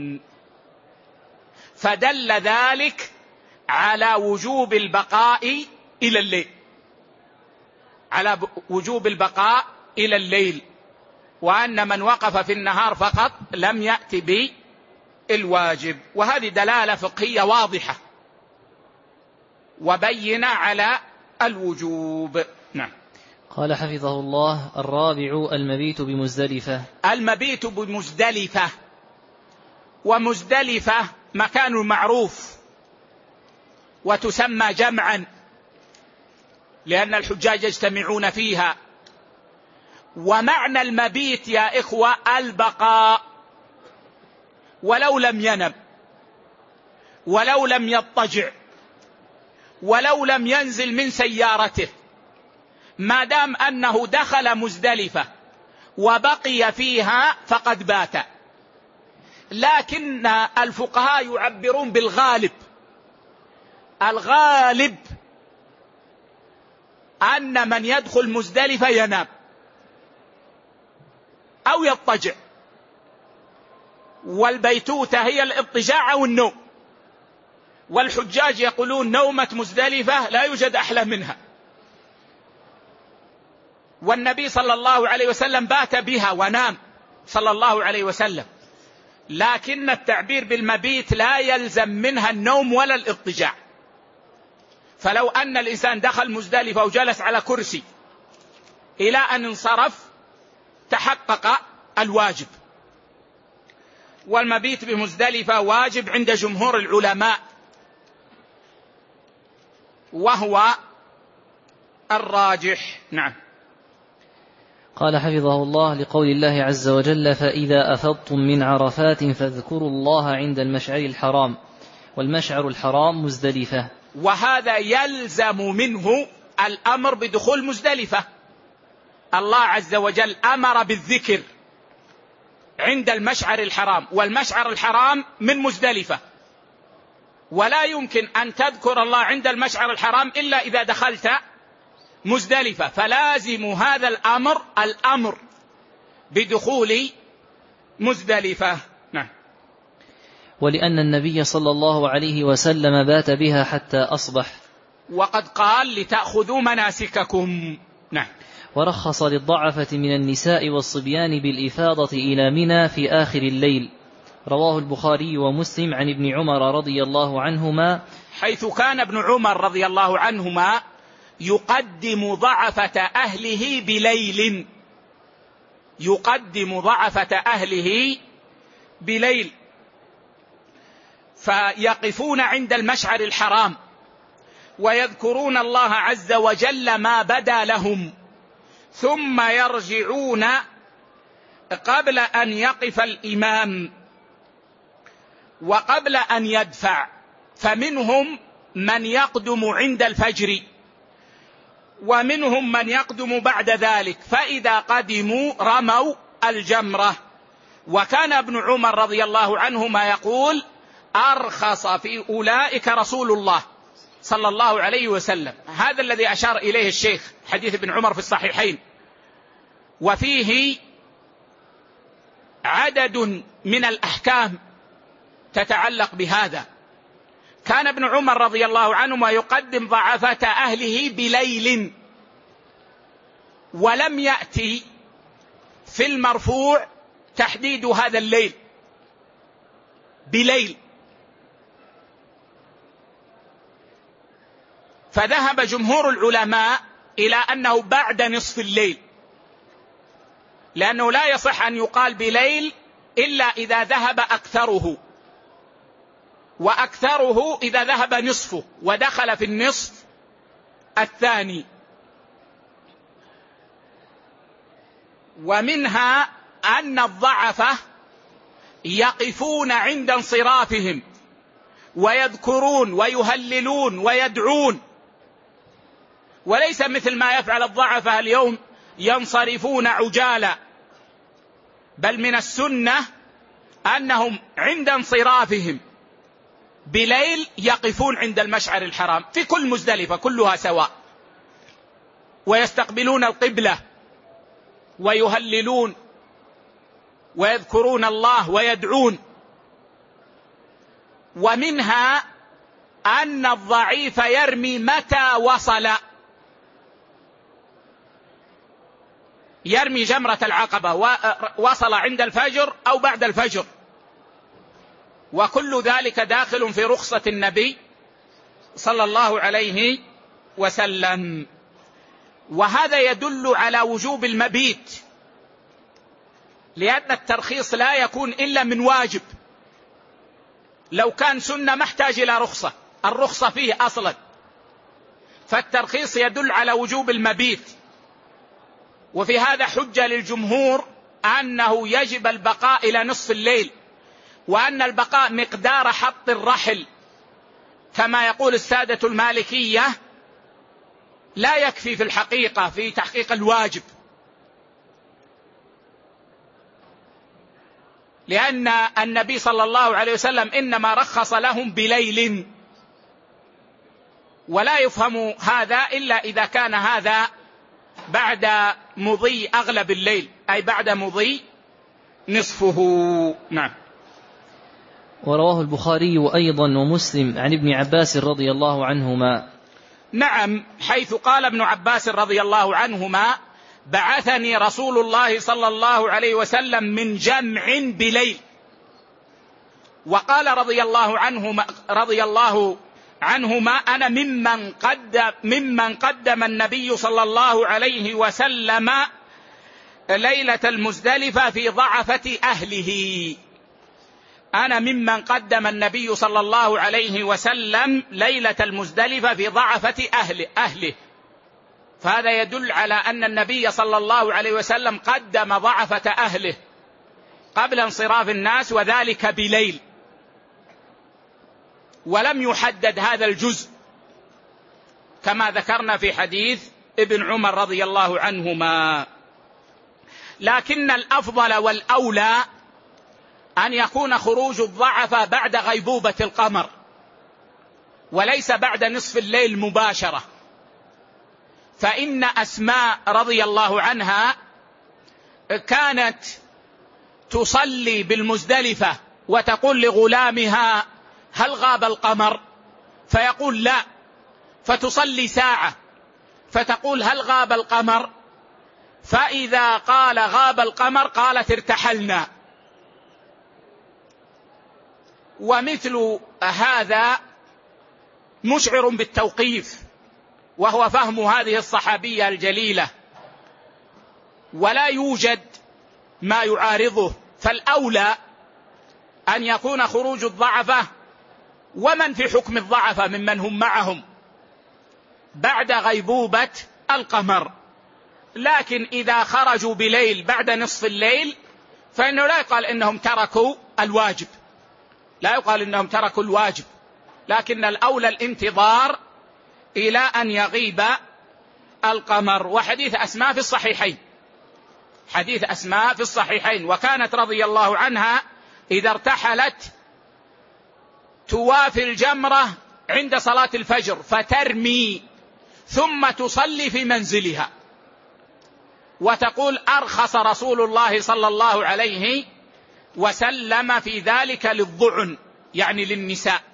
فدل ذلك على وجوب البقاء إلى الليل، على وجوب البقاء إلى الليل، وأن من وقف في النهار فقط لم يأتي بالواجب. وهذه دلالة فقهية واضحة وبينة على الوجوب. نعم. قال حفظه الله: الرابع المبيت بمزدلفة. المبيت بمزدلفة، ومزدلفة مكان معروف وتسمى جمعا لأن الحجاج يجتمعون فيها. ومعنى المبيت يا إخوة البقاء، ولو لم ينم، ولو لم يضطجع، ولو لم ينزل من سيارته، ما دام أنه دخل مزدلفة وبقي فيها فقد بات. لكن الفقهاء يعبرون بالغالب، الغالب أن من يدخل مزدلفة ينام أو يضطجع، والبيتوتة هي الاضطجاع أو النوم، والحجاج يقولون نومة مزدلفة لا يوجد أحلى منها، والنبي صلى الله عليه وسلم بات بها ونام صلى الله عليه وسلم. لكن التعبير بالمبيت لا يلزم منها النوم ولا الاضطجاع، فلو أن الإنسان دخل مزدلفة وجلس على كرسي إلى أن انصرف تحقق الواجب. والمبيت بمزدلفة واجب عند جمهور العلماء، وهو الراجح. نعم. قال حفظه الله: لقول الله عز وجل: فإذا أفضتم من عرفات فاذكروا الله عند المشعر الحرام، والمشعر الحرام مزدلفة. وهذا يلزم منه الأمر بدخول مزدلفة. الله عز وجل أمر بالذكر عند المشعر الحرام، والمشعر الحرام من مزدلفة، ولا يمكن أن تذكر الله عند المشعر الحرام إلا إذا دخلت مزدلفة، فلازم هذا الأمر الأمر بدخول مزدلفة. نعم. ولأن النبي صلى الله عليه وسلم بات بها حتى أصبح، وقد قال: لتأخذوا مناسككم. نعم. ورخص للضعفة من النساء والصبيان بالإفاضة إلى منى في آخر الليل. رواه البخاري ومسلم عن ابن عمر رضي الله عنهما، حيث كان ابن عمر رضي الله عنهما يقدم ضعفة أهله بليل، يقدم ضعفة أهله بليل، فيقفون عند المشعر الحرام ويذكرون الله عز وجل ما بدا لهم، ثم يرجعون قبل أن يقف الإمام وقبل أن يدفع، فمنهم من يقدم عند الفجر ومنهم من يقدم بعد ذلك، فإذا قدموا رموا الجمرة. وكان ابن عمر رضي الله عنهما يقول: أرخص في أولئك رسول الله صلى الله عليه وسلم. هذا الذي أشار إليه الشيخ، حديث ابن عمر في الصحيحين، وفيه عدد من الأحكام تتعلق بهذا. كان ابن عمر رضي الله عنهما يقدم ضعفة أهله بليل، ولم يأتي في المرفوع تحديد هذا الليل بليل، فذهب جمهور العلماء إلى أنه بعد نصف الليل، لأنه لا يصح أن يقال بليل إلا إذا ذهب أكثره، وأكثره إذا ذهب نصفه ودخل في النصف الثاني. ومنها أن الضعفة يقفون عند انصرافهم ويذكرون ويهللون ويدعون، وليس مثل ما يفعل الضعفة اليوم ينصرفون عجالا، بل من السنة أنهم عند انصرافهم بليل يقفون عند المشعر الحرام في كل مزدلفة كلها سواء، ويستقبلون القبلة ويهللون ويذكرون الله ويدعون. ومنها أن الضعيف يرمي متى وصل، يرمي جمرة العقبة وصل عند الفجر أو بعد الفجر، وكل ذلك داخل في رخصة النبي صلى الله عليه وسلم. وهذا يدل على وجوب المبيت، لأن الترخيص لا يكون إلا من واجب. لو كان سنة ما احتاج إلى رخصة، الرخصة فيه أصلا، فالترخيص يدل على وجوب المبيت. وفي هذا حجة للجمهور أنه يجب البقاء إلى نصف الليل، وأن البقاء مقدار حط الرحل كما يقول السادة المالكية لا يكفي في الحقيقة في تحقيق الواجب، لأن النبي صلى الله عليه وسلم إنما رخص لهم بليل، ولا يفهم هذا إلا إذا كان هذا بعد مضي أغلب الليل، أي بعد مضي نصفه. نعم. ورواه البخاري أيضا ومسلم عن ابن عباس رضي الله عنهما. نعم، حيث قال ابن عباس رضي الله عنهما: بعثني رسول الله صلى الله عليه وسلم من جمع بليل. وقال رضي الله عنهما رضي الله عنهما أنا ممن قدم ممن قدم النبي صلى الله عليه وسلم ليلة المزدلفة في ضعفة أهله. أنا ممن قدم النبي صلى الله عليه وسلم ليلة المزدلفة في ضعفة أهله, أهله. فهذا يدل على أن النبي صلى الله عليه وسلم قدم ضعفة أهله قبل انصراف الناس، وذلك بليل، ولم يحدد هذا الجزء كما ذكرنا في حديث ابن عمر رضي الله عنهما. لكن الأفضل والأولى أن يكون خروج الضعفة بعد غيبوبة القمر، وليس بعد نصف الليل مباشرة. فإن أسماء رضي الله عنها كانت تصلي بالمزدلفة وتقول لغلامها: هل غاب القمر؟ فيقول: لا. فتصلي ساعة فتقول: هل غاب القمر؟ فإذا قال: غاب القمر، قالت: ارتحلنا. ومثل هذا مشعر بالتوقيف، وهو فهم هذه الصحابية الجليلة، ولا يوجد ما يعارضه. فالأولى أن يكون خروج الضعفة ومن في حكم الضعفة ممن هم معهم بعد غيبوبة القمر. لكن إذا خرجوا بليل بعد نصف الليل فإنه لا يقال إنهم تركوا الواجب، لا يقال إنهم تركوا الواجب، لكن الأولى الانتظار إلى أن يغيب القمر. وحديث أسماء في الصحيحين، حديث أسماء في الصحيحين، وكانت رضي الله عنها إذا ارتحلت توافي الجمرة عند صلاة الفجر فترمي ثم تصلي في منزلها، وتقول أرخص رسول الله صلى الله عليه وسلم في ذلك للضعن، يعني للنساء.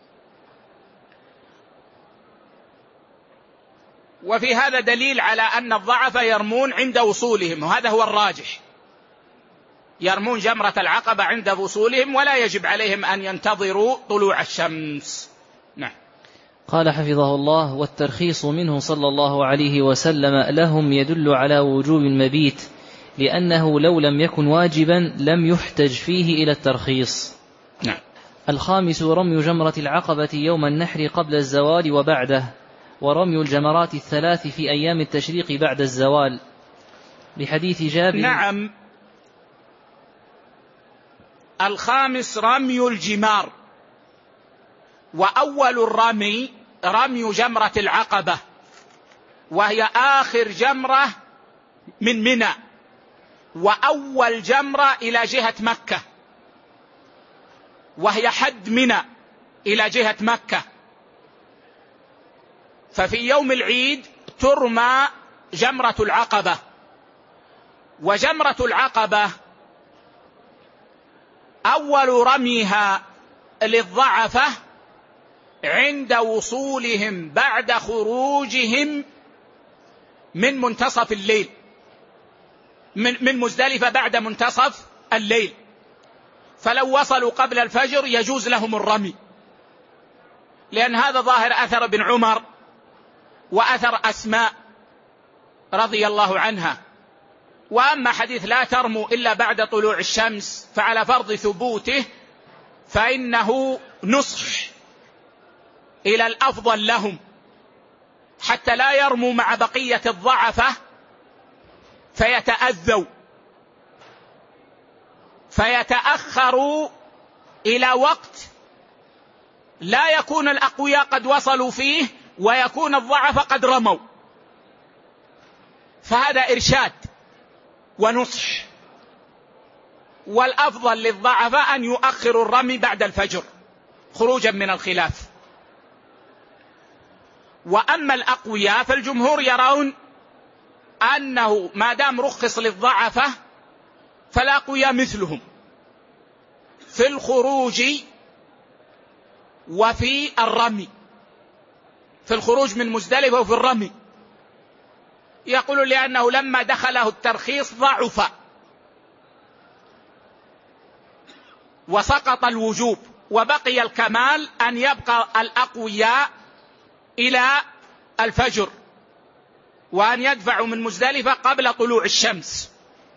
وفي هذا دليل على أن الضعف يرمون عند وصولهم، وهذا هو الراجح، يرمون جمرة العقبة عند وصولهم ولا يجب عليهم أن ينتظروا طلوع الشمس. نعم. قال حفظه الله: والترخيص منه صلى الله عليه وسلم لهم يدل على وجوب المبيت، لأنه لو لم يكن واجبا لم يحتج فيه إلى الترخيص. نعم. الخامس رمي جمرة العقبة يوم النحر قبل الزوال وبعده، ورمي الجمرات الثلاث في أيام التشريق بعد الزوال، لحديث جابر. نعم. الخامس رمي الجمار، وأول الرمي رمي جمرة العقبة، وهي آخر جمرة من منى، وأول جمرة إلى جهة مكة، وهي حد منى إلى جهة مكة. ففي يوم العيد ترمى جمرة العقبة. وجمرة العقبة أول رميها للضعفة عند وصولهم بعد خروجهم من منتصف الليل، من, من مزدلفة بعد منتصف الليل، فلو وصلوا قبل الفجر يجوز لهم الرمي، لأن هذا ظاهر أثر ابن عمر وأثر أسماء رضي الله عنها. وأما حديث لا ترموا إلا بعد طلوع الشمس فعلى فرض ثبوته فإنه نصح إلى الأفضل لهم، حتى لا يرموا مع بقية الضعفة فيتأذوا، فيتأخروا إلى وقت لا يكون الأقوياء قد وصلوا فيه ويكون الضعف قد رموا. فهذا إرشاد ونصح، والأفضل للضعفاء أن يؤخروا الرمي بعد الفجر خروجا من الخلاف. وأما الأقوياء فالجمهور يرون أنه ما دام رخص للضعفة فالأقوياء مثلهم في الخروج وفي الرمي، في الخروج من مزدلفة وفي الرمي. يقول لأنه لما دخله الترخيص ضعف وسقط الوجوب، وبقي الكمال أن يبقى الأقوياء إلى الفجر، وأن يدفعوا من مزدلفة قبل طلوع الشمس.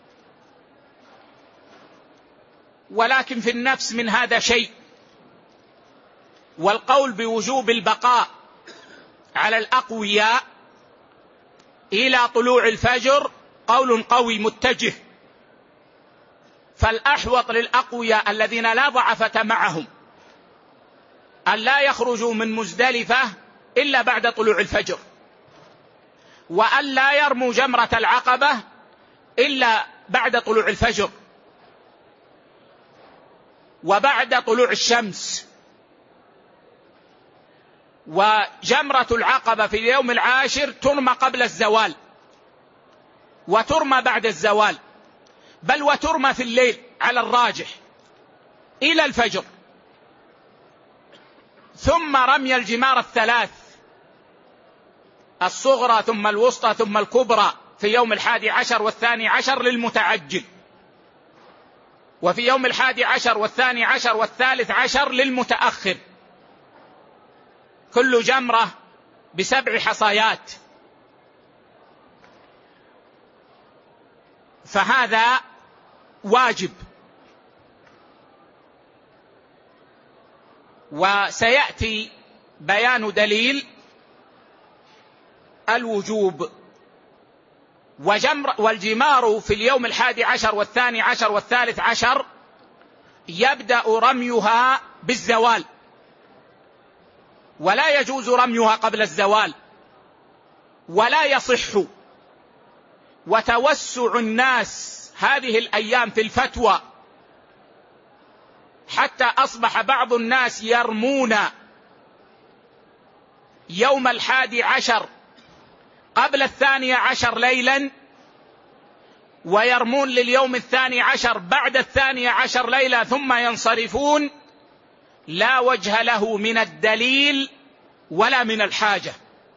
ولكن في النفس من هذا شيء، والقول بوجوب البقاء على الأقوياء إلى طلوع الفجر قول قوي متجه، فالأحوط للأقوياء الذين لا ضعفة معهم أن لا يخرجوا من مزدلفة إلا بعد طلوع الفجر، وأن لا يرموا جمرة العقبة إلا بعد طلوع الفجر وبعد طلوع الشمس. وجمرة العقبة في اليوم العاشر ترمى قبل الزوال وترمى بعد الزوال، بل وترمى في الليل على الراجح إلى الفجر، ثم رمي الجمار الثلاث الصغرى ثم الوسطى ثم الكبرى في يوم الحادي عشر والثاني عشر للمتعجل، وفي يوم الحادي عشر والثاني عشر والثالث عشر للمتأخر، كل جمرة بسبع حصيات. فهذا واجب، وسيأتي بيان دليل الوجوب. وجمر والجمار في اليوم الحادي عشر والثاني عشر والثالث عشر يبدأ رميها بالزوال، ولا يجوز رميها قبل الزوال ولا يصح. وتوسع الناس هذه الأيام في الفتوى حتى أصبح بعض الناس يرمون يوم الحادي عشر قبل الثاني عشر ليلا، ويرمون لليوم الثاني عشر بعد الثاني عشر ليلة ثم ينصرفون، لا وجه له من الدليل ولا من الحاجة.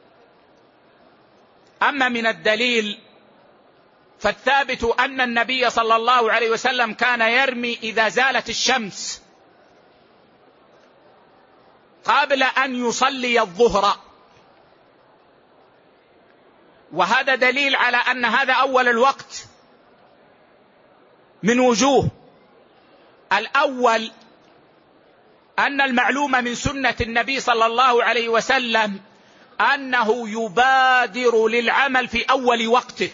أما من الدليل فالثابت أن النبي صلى الله عليه وسلم كان يرمي إذا زالت الشمس قبل أن يصلي الظهر، وهذا دليل على أن هذا أول الوقت من وجوه. الأول أن المعلوم من سنة النبي صلى الله عليه وسلم أنه يبادر للعمل في أول وقته،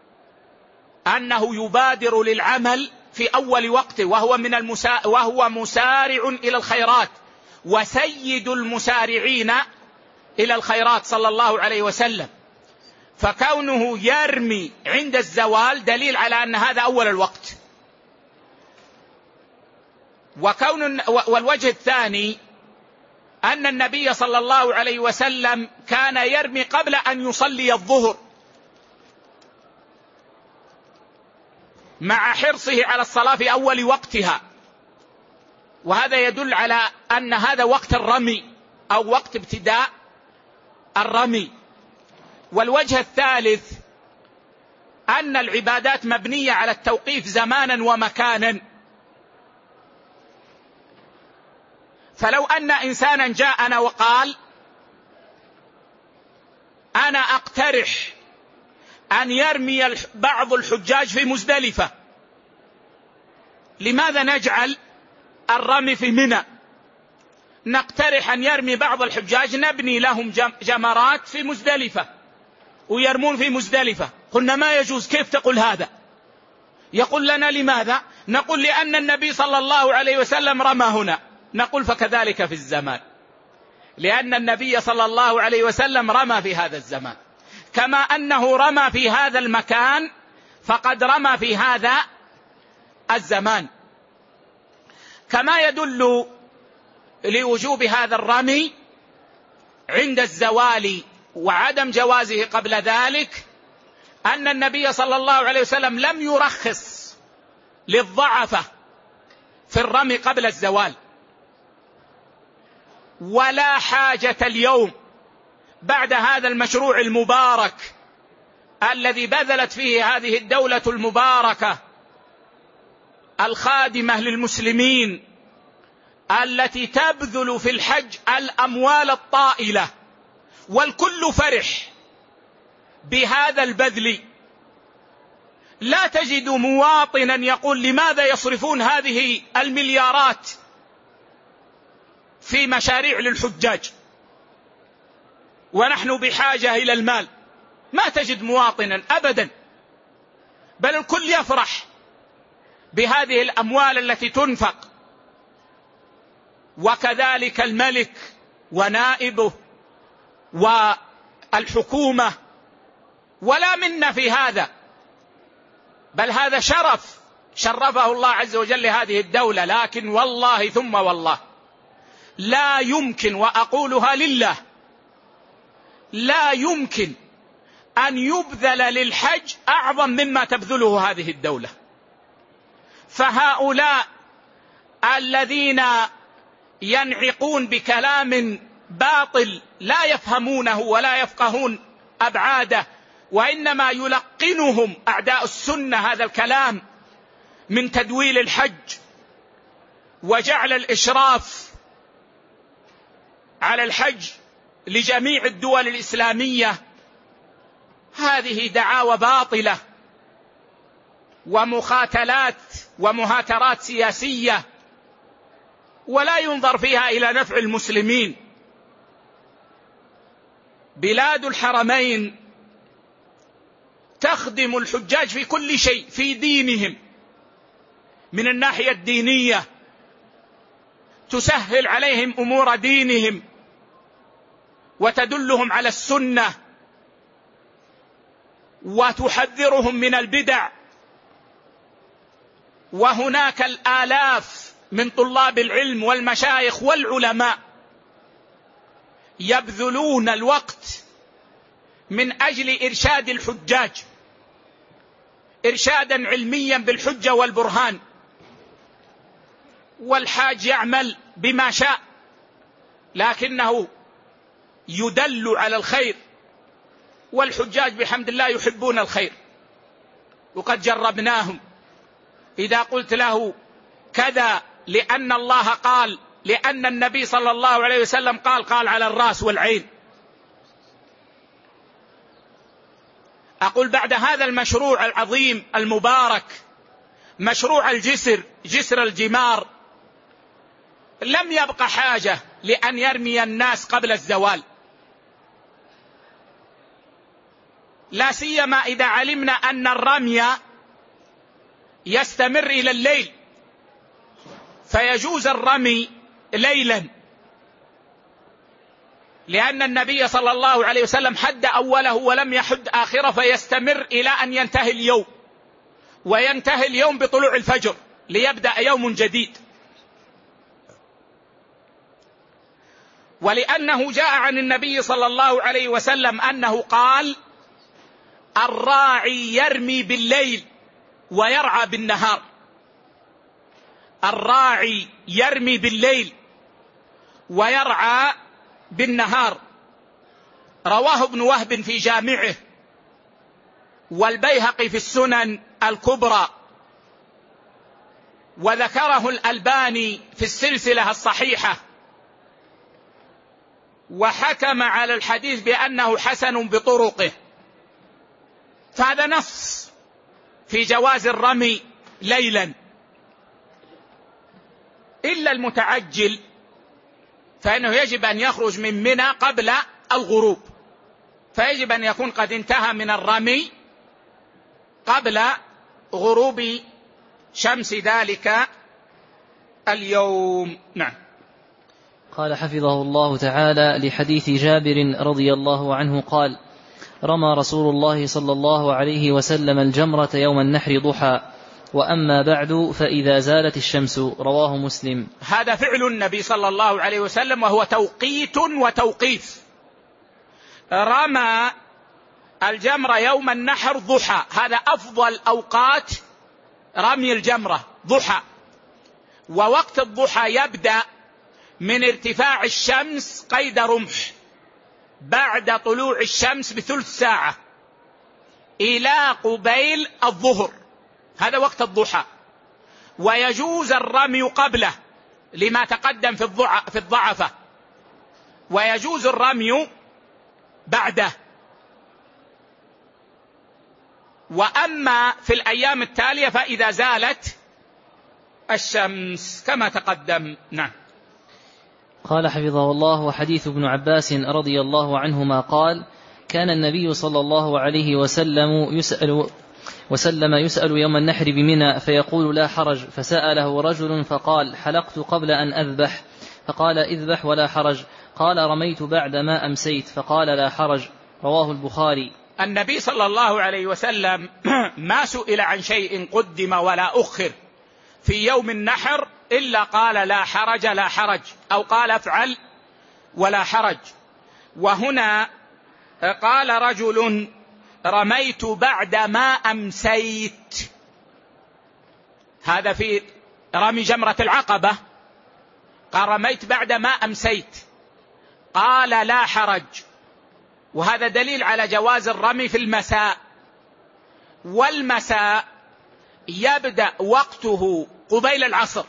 أنه يبادر للعمل في أول وقته، وهو من المسا... وهو مسارع إلى الخيرات وسيد المسارعين إلى الخيرات صلى الله عليه وسلم. فكونه يرمي عند الزوال دليل على أن هذا أول الوقت. وكون والوجه الثاني أن النبي صلى الله عليه وسلم كان يرمي قبل أن يصلي الظهر، مع حرصه على الصلاة في أول وقتها، وهذا يدل على أن هذا وقت الرمي أو وقت ابتداء الرمي. والوجه الثالث أن العبادات مبنية على التوقيف زمانا ومكانا، فلو أن إنسانا جاءنا وقال أنا أقترح أن يرمي بعض الحجاج في مزدلفة، لماذا نجعل الرمي في منى؟ نقترح أن يرمي بعض الحجاج، نبني لهم جمرات في مزدلفة ويرمون في مزدلفة. قلنا ما يجوز. كيف تقول هذا؟ يقول لنا لماذا؟ نقول لأن النبي صلى الله عليه وسلم رمى هنا. نقول فكذلك في الزمان، لأن النبي صلى الله عليه وسلم رمى في هذا الزمان، كما أنه رمى في هذا المكان فقد رمى في هذا الزمان. كما يدل لوجوب هذا الرمي عند الزوال وعدم جوازه قبل ذلك أن النبي صلى الله عليه وسلم لم يرخص للضعفة في الرمي قبل الزوال، ولا حاجة اليوم بعد هذا المشروع المبارك الذي بذلت فيه هذه الدولة المباركة الخادمة للمسلمين، التي تبذل في الحج الأموال الطائلة، والكل فرح بهذا البذل. لا تجد مواطنا يقول لماذا يصرفون هذه المليارات في مشاريع للحجاج ونحن بحاجة إلى المال. ما تجد مواطنا أبدا، بل الكل يفرح بهذه الأموال التي تنفق. وكذلك الملك ونائبه والحكومة، ولا منا في هذا، بل هذا شرف شرفه الله عز وجل هذه الدولة. لكن والله ثم والله لا يمكن، وأقولها لله، لا يمكن أن يبذل للحج أعظم مما تبذله هذه الدولة. فهؤلاء الذين ينعقون بكلام باطل لا يفهمونه ولا يفقهون أبعاده، وإنما يلقنهم أعداء السنة هذا الكلام من تدويل الحج وجعل الإشراف على الحج لجميع الدول الإسلامية. هذه دعاوى باطلة ومخاتلات ومهاترات سياسية، ولا ينظر فيها إلى نفع المسلمين. بلاد الحرمين تخدم الحجاج في كل شيء في دينهم، من الناحية الدينية تسهل عليهم أمور دينهم وتدلهم على السنة وتحذرهم من البدع. وهناك الآلاف من طلاب العلم والمشايخ والعلماء يبذلون الوقت من أجل إرشاد الحجاج إرشادا علميا بالحجة والبرهان، والحاج يعمل بما شاء لكنه يدل على الخير، والحجاج بحمد الله يحبون الخير. وقد جربناهم، إذا قلت له كذا لأن الله قال، لأن النبي صلى الله عليه وسلم قال، قال على الرأس والعين. أقول بعد هذا المشروع العظيم المبارك، مشروع الجسر، جسر الجمار، لم يبق حاجة لأن يرمي الناس قبل الزوال، لا سيما إذا علمنا أن الرمي يستمر إلى الليل، فيجوز الرمي ليلا، لأن النبي صلى الله عليه وسلم حد أوله ولم يحد آخره، فيستمر إلى أن ينتهي اليوم، وينتهي اليوم بطلوع الفجر ليبدأ يوم جديد. ولأنه جاء عن النبي صلى الله عليه وسلم أنه قال: الراعي يرمي بالليل ويرعى بالنهار. الراعي يرمي بالليل ويرعى بالنهار. رواه ابن وهب في جامعه، والبيهقي في السنن الكبرى، وذكره الألباني في السلسلة الصحيحة، وحكم على الحديث بأنه حسن بطرقه. فهذا نص في جواز الرمي ليلا، إلا المتعجل فإنه يجب أن يخرج من منى قبل الغروب، فيجب أن يكون قد انتهى من الرمي قبل غروب شمس ذلك اليوم. نعم. قال حفظه الله تعالى: لحديث جابر رضي الله عنه قال: رمى رسول الله صلى الله عليه وسلم الجمرة يوم النحر ضحى، وأما بعد فإذا زالت الشمس. رواه مسلم. هذا فعل النبي صلى الله عليه وسلم، وهو توقيت وتوقيف. رمى الجمرة يوم النحر ضحى، هذا أفضل أوقات رمي الجمرة ضحى. ووقت الضحى يبدأ من ارتفاع الشمس قيد رمح بعد طلوع الشمس بثلث ساعة إلى قبيل الظهر، هذا وقت الضحى. ويجوز الرمي قبله لما تقدم في الضعفة، ويجوز الرمي بعده. وأما في الأيام التالية فإذا زالت الشمس كما تقدم. نعم. قال حفظه الله: وحديث ابن عباس رضي الله عنهما قال: كان النبي صلى الله عليه وسلم يسأل وسلم يسأل يوم النحر بمنى فيقول: لا حرج. فسأله رجل فقال: حلقت قبل أن أذبح. فقال: اذبح ولا حرج. قال: رميت بعد ما أمسيت. فقال: لا حرج. رواه البخاري. النبي صلى الله عليه وسلم ما سئل عن شيء قدم ولا أخر في يوم النحر إلا قال: لا حرج لا حرج، أو قال: افعل ولا حرج. وهنا قال رجل: رميت بعد ما أمسيت، هذا في رمي جمرة العقبة. قال: رميت بعد ما أمسيت. قال: لا حرج. وهذا دليل على جواز الرمي في المساء، والمساء يبدأ وقته قبيل العصر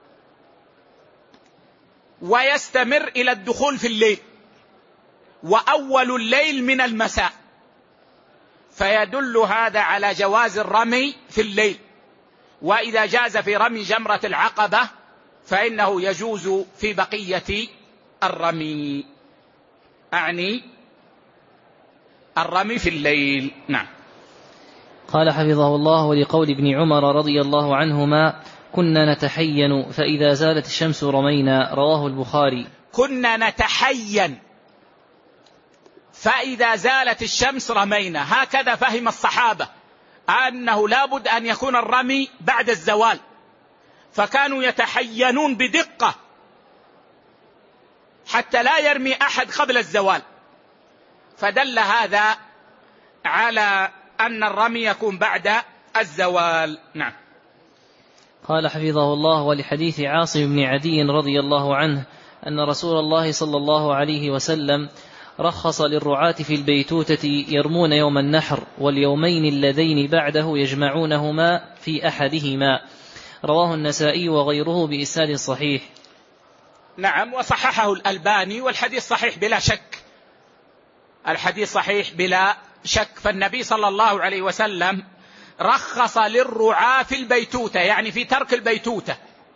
ويستمر إلى الدخول في الليل، وأول الليل من المساء، فيدل هذا على جواز الرمي في الليل. وإذا جاز في رمي جمرة العقبة فإنه يجوز في بقية الرمي، أعني الرمي في الليل. نعم. قال حفظه الله: ولقول ابن عمر رضي الله عنهما: كنا نتحين فإذا زالت الشمس رمينا. رواه البخاري. كنا نتحين فإذا زالت الشمس رمينا، هكذا فهم الصحابة أنه لابد أن يكون الرمي بعد الزوال، فكانوا يتحينون بدقة حتى لا يرمي أحد قبل الزوال، فدل هذا على أن الرمي يكون بعد الزوال. نعم. قال حفظه الله: ولحديث عاصم بن عدي رضي الله عنه أن رسول الله صلى الله عليه وسلم رخص للرعاة في البيتوتة يرمون يوم النحر واليومين اللذين بعده يجمعونهما في أحدهما. رواه النسائي وغيره بإسناد صحيح. نعم، وصححه الألباني، والحديث صحيح بلا شك، الحديث صحيح بلا شك. فالنبي صلى الله عليه وسلم رخص للرعاة في البيتوتة، يعني في ترك البيتوتة،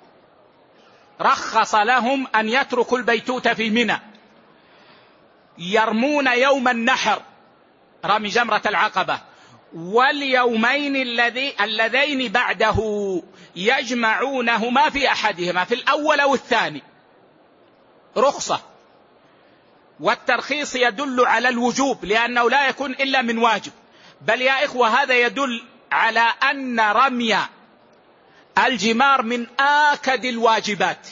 رخص لهم أن يتركوا البيتوتة في منى، يرمون يوم النحر رمي جمرة العقبة، واليومين الذي اللذين بعده يجمعونهما في أحدهما، في الأول أو الثاني، رخصة. والترخيص يدل على الوجوب، لأنه لا يكون إلا من واجب، بل يا إخوة هذا يدل على أن رمي الجمار من آكد الواجبات،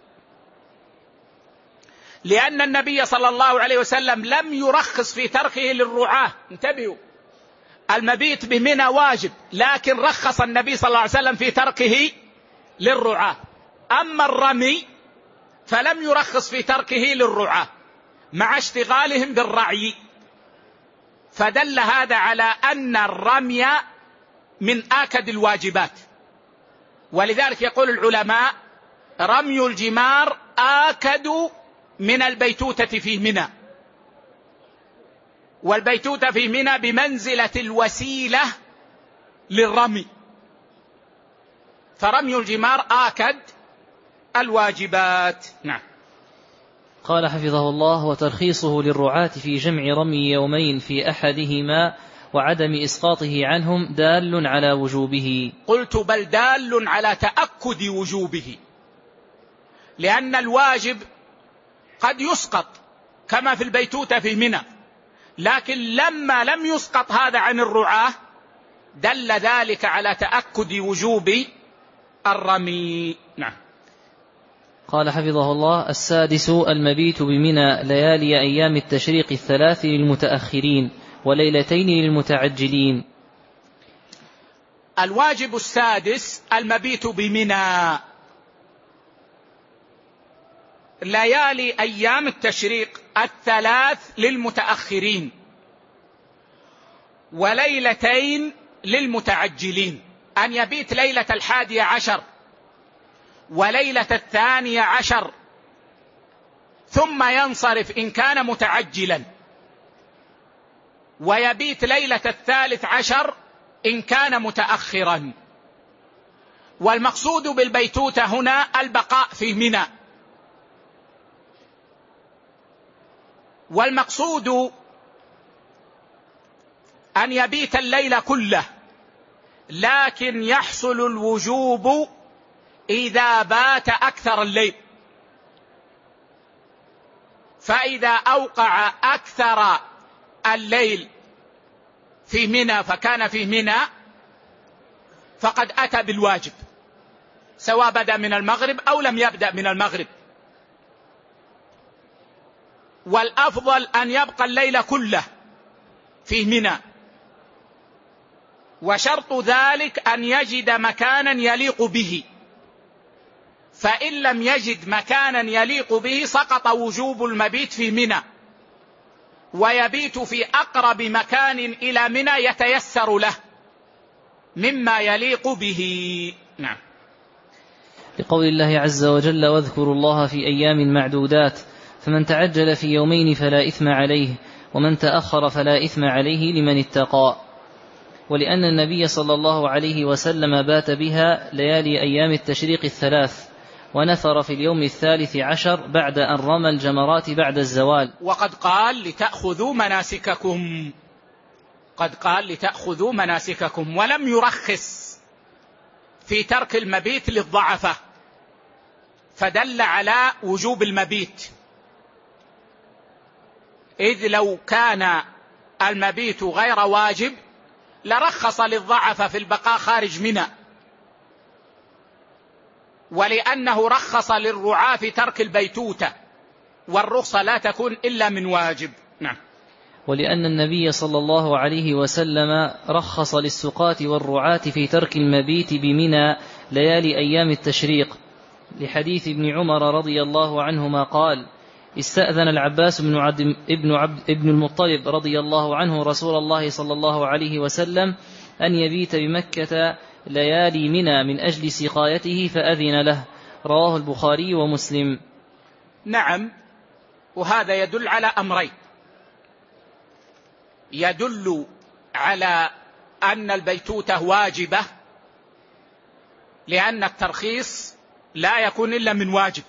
لأن النبي صلى الله عليه وسلم لم يرخص في تركه للرعاة. انتبهوا، المبيت بمنى واجب، لكن رخص النبي صلى الله عليه وسلم في تركه للرعاة. أما الرمي فلم يرخص في تركه للرعاة مع اشتغالهم بالرعي، فدل هذا على أن الرمي من آكد الواجبات. ولذلك يقول العلماء: رمي الجمار آكد من البيتوتة في منى، والبيتوتة في منى بمنزلة الوسيلة للرمي، فرمي الجمار آكد الواجبات. نعم. قال حفظه الله: وترخيصه للرعاة في جمع رمي يومين في أحدهما وعدم إسقاطه عنهم دال على وجوبه. قلت بل دال على تأكد وجوبه، لأن الواجب قد يسقط كما في البيتوتة في منى، لكن لما لم يسقط هذا عن الرعاة دل ذلك على تأكد وجوب الرمي. نعم. قال حفظه الله: السادس المبيت بمنى ليالي أيام التشريق الثلاث للمتأخرين وليلتين للمتعجلين. الواجب السادس المبيت بمنى ليالي أيام التشريق الثلاث للمتأخرين وليلتين للمتعجلين، أن يبيت ليلة الحادية عشر وليلة الثانية عشر ثم ينصرف إن كان متعجلا، ويبيت ليلة الثالث عشر إن كان متأخرا. والمقصود بالبيتوتة هنا البقاء في منى، والمقصود أن يبيت الليل كله، لكن يحصل الوجوب إذا بات أكثر الليل، فإذا أوقع أكثر الليل في منى فكان في منى فقد أتى بالواجب، سواء بدأ من المغرب أو لم يبدأ من المغرب. والأفضل أن يبقى الليل كله في منى، وشرط ذلك أن يجد مكانا يليق به، فإن لم يجد مكانا يليق به سقط وجوب المبيت في منى، ويبيت في أقرب مكان إلى منى يتيسر له مما يليق به. نعم. لقول الله عز وجل: واذكروا الله في أيام معدودات، فمن تعجل في يومين فلا إثم عليه ومن تأخر فلا إثم عليه لمن اتقى. ولأن النبي صلى الله عليه وسلم بات بها ليالي أيام التشريق الثلاث، ونفر في اليوم الثالث عشر بعد أن رمى الجمرات بعد الزوال. وقد قال: لتأخذوا مناسككم، قد قال لتأخذوا مناسككم، ولم يرخص في ترك المبيت للضعفة، فدل على وجوب المبيت، إذ لو كان المبيت غير واجب لرخص للضعفة في البقاء خارج منى، ولأنه رخص للرعاة في ترك البيتوتة، والرخصة لا تكون إلا من واجب. نعم. ولأن النبي صلى الله عليه وسلم رخص للسقاة والرعاة في ترك المبيت بمنى ليالي أيام التشريق، لحديث ابن عمر رضي الله عنهما قال: استأذن العباس بن عبد ابن عبد ابن المطلب رضي الله عنه رسول الله صلى الله عليه وسلم أن يبيت بمكة ليالي منى من أجل سقايته فأذن له، رواه البخاري ومسلم. نعم، وهذا يدل على أمرين: يدل على أن البيتوتة واجبة، لأن الترخيص لا يكون إلا من واجب،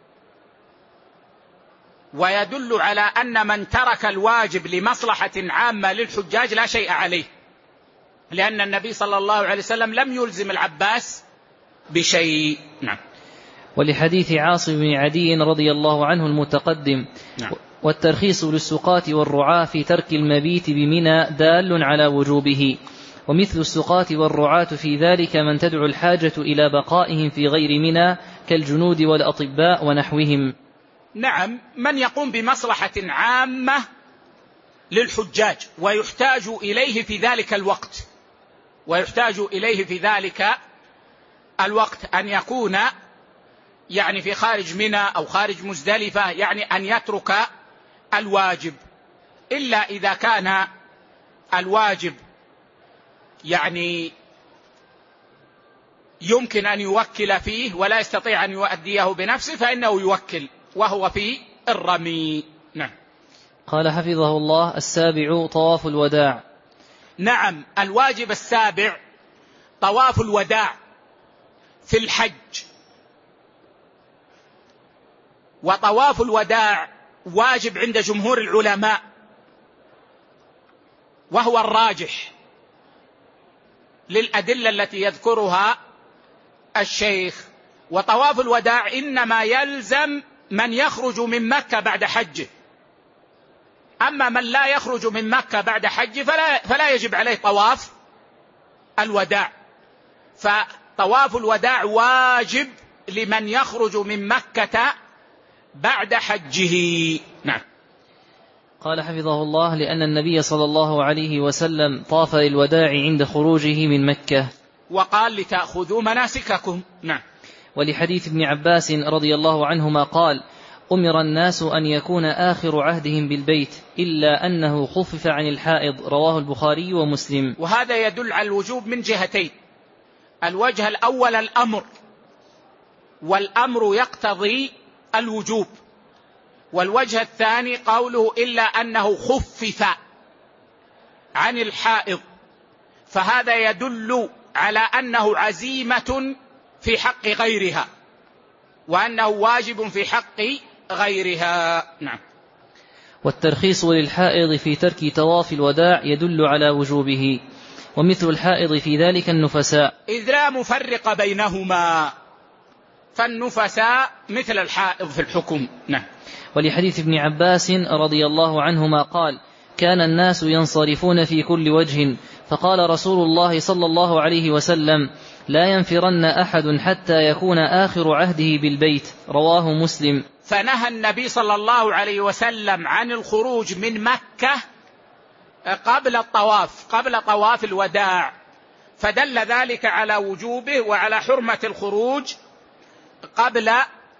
ويدل على أن من ترك الواجب لمصلحة عامة للحجاج لا شيء عليه، لأن النبي صلى الله عليه وسلم لم يلزم العباس بشيء. نعم. ولحديث عاصم بن عدي رضي الله عنه المتقدم: نعم. والترخيص للسقاة والرعاة في ترك المبيت بمنى دال على وجوبه، ومثل السقاة والرعاة في ذلك من تدعو الحاجة إلى بقائهم في غير منى كالجنود والأطباء ونحوهم. نعم، من يقوم بمصلحة عامة للحجاج ويحتاج إليه في ذلك الوقت ويحتاج إليه في ذلك الوقت أن يكون يعني في خارج منى أو خارج مزدلفة، يعني أن يترك الواجب، إلا إذا كان الواجب يعني يمكن أن يوكل فيه ولا يستطيع أن يؤديه بنفسه فإنه يوكل، وهو في الرمي. نعم. قال حفظه الله: السابع طواف الوداع. نعم، الواجب السابع طواف الوداع في الحج. وطواف الوداع واجب عند جمهور العلماء، وهو الراجح للأدلة التي يذكرها الشيخ. وطواف الوداع إنما يلزم من يخرج من مكة بعد حجه، أما من لا يخرج من مكة بعد حجه فلا, فلا يجب عليه طواف الوداع. فطواف الوداع واجب لمن يخرج من مكة بعد حجه. نعم. قال حفظه الله: لأن النبي صلى الله عليه وسلم طاف للوداع عند خروجه من مكة، وقال لتأخذوا مناسككم. نعم. ولحديث ابن عباس رضي الله عنهما قال: أمر الناس أن يكون آخر عهدهم بالبيت إلا أنه خفف عن الحائض، رواه البخاري ومسلم. وهذا يدل على الوجوب من جهتين: الوجه الأول الأمر، والأمر يقتضي الوجوب، والوجه الثاني قوله إلا أنه خفف عن الحائض، فهذا يدل على أنه عزيمة في حق غيرها، وأنه واجب في حق غيرها. نعم. والترخيص للحائض في ترك طواف الوداع يدل على وجوبه، ومثل الحائض في ذلك النفساء، إذ لا مفرق بينهما، فالنفساء مثل الحائض في الحكم. نعم. ولحديث ابن عباس رضي الله عنهما قال: كان الناس ينصرفون في كل وجه، فقال رسول الله صلى الله عليه وسلم: لا ينفرن أحد حتى يكون آخر عهده بالبيت، رواه مسلم. فنهى النبي صلى الله عليه وسلم عن الخروج من مكة قبل الطواف قبل طواف الوداع، فدل ذلك على وجوبه وعلى حرمة الخروج قبل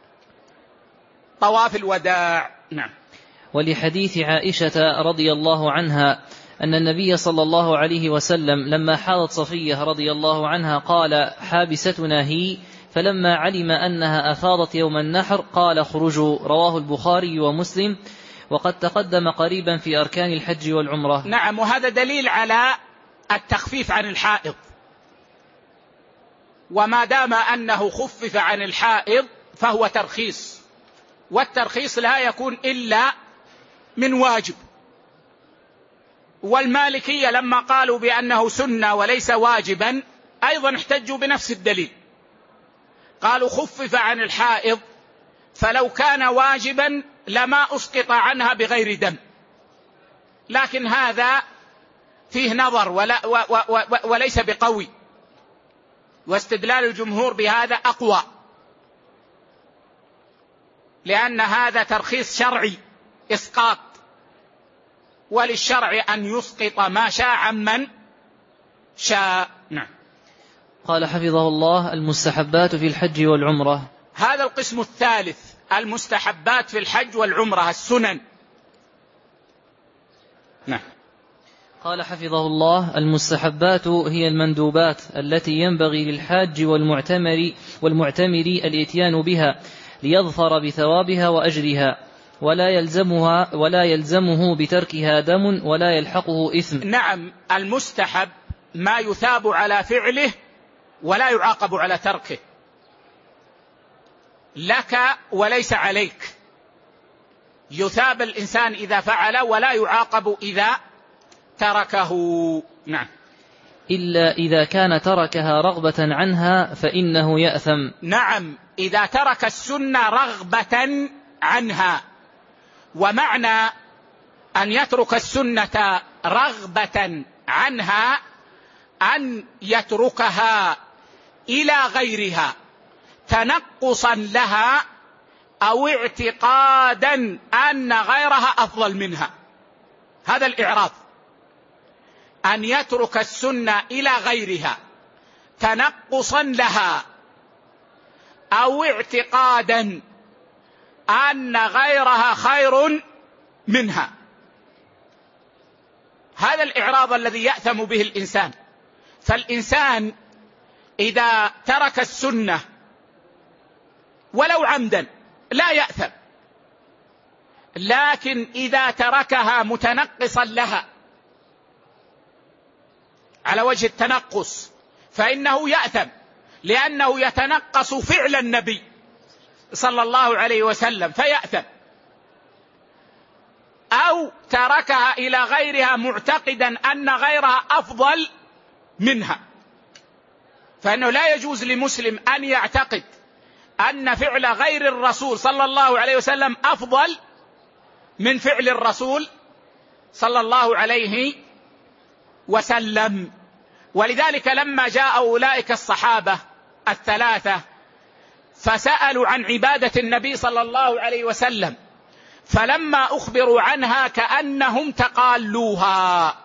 طواف الوداع. نعم. ولحديث عائشة رضي الله عنها أن النبي صلى الله عليه وسلم لما حاضت صفية رضي الله عنها قال: حابستنا هي، فلما علم أنها أفاضت يوم النحر قال: خرجوا، رواه البخاري ومسلم، وقد تقدم قريبا في أركان الحج والعمرة. نعم، وهذا دليل على التخفيف عن الحائض، وما دام أنه خفف عن الحائض فهو ترخيص، والترخيص لا يكون إلا من واجب، والمالكية لما قالوا بأنه سنة وليس واجبا أيضا احتجوا بنفس الدليل، قالوا خفف عن الحائض فلو كان واجبا لما أسقط عنها بغير دم، لكن هذا فيه نظر ولا و و و وليس بقوي، واستدلال الجمهور بهذا أقوى، لأن هذا ترخيص شرعي إسقاط، وللشرع أن يسقط ما شاء عمن شاء. نعم. قال حفظه الله: المستحبات في الحج والعمرة. هذا القسم الثالث، المستحبات في الحج والعمرة، السنن. نعم. قال حفظه الله: المستحبات هي المندوبات التي ينبغي للحاج والمعتمر والمعتمر الاتيان بها ليظفر بثوابها وأجرها، ولا يلزمها ولا يلزمه بتركها دم ولا يلحقه إثم. نعم، المستحب ما يثاب على فعله ولا يعاقب على تركه، لك وليس عليك، يثاب الإنسان إذا فعل ولا يعاقب إذا تركه. نعم. إلا إذا كان تركها رغبة عنها فإنه يأثم. نعم، إذا ترك السنة رغبة عنها، ومعنى أن يترك السنة رغبة عنها أن يتركها إلى غيرها تنقصا لها أو اعتقادا أن غيرها أفضل منها. هذا الإعراض، أن يترك السنة إلى غيرها تنقصا لها أو اعتقادا أن غيرها خير منها. هذا الإعراض الذي يأثم به الإنسان. فالإنسان إذا ترك السنة ولو عمدا لا يأثم، لكن إذا تركها متنقصا لها على وجه التنقص فإنه يأثم، لأنه يتنقص فعل النبي صلى الله عليه وسلم فيأثم. أو تركها إلى غيرها معتقدا أن غيرها أفضل منها، فإنه لا يجوز لمسلم أن يعتقد أن فعل غير الرسول صلى الله عليه وسلم أفضل من فعل الرسول صلى الله عليه وسلم. ولذلك لما جاء أولئك الصحابة الثلاثة فسألوا عن عبادة النبي صلى الله عليه وسلم، فلما أخبروا عنها كأنهم تقالوها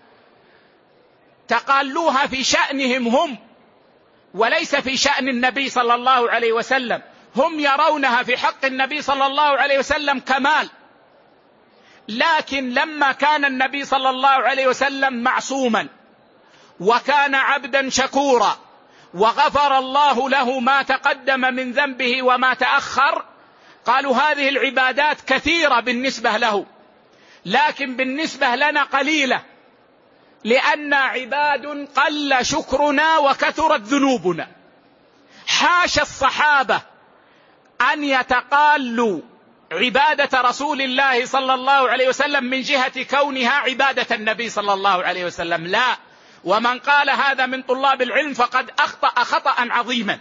تقالوها في شأنهم هم وليس في شأن النبي صلى الله عليه وسلم. هم يرونها في حق النبي صلى الله عليه وسلم كمال، لكن لما كان النبي صلى الله عليه وسلم معصوما وكان عبدا شكورا وغفر الله له ما تقدم من ذنبه وما تأخر، قالوا هذه العبادات كثيرة بالنسبة له، لكن بالنسبة لنا قليلة، لأن عباد قل شكرنا وكثرت ذنوبنا. حاش الصحابة أن يتقالوا عبادة رسول الله صلى الله عليه وسلم من جهة كونها عبادة النبي صلى الله عليه وسلم، لا، ومن قال هذا من طلاب العلم فقد أخطأ خطأ عظيما،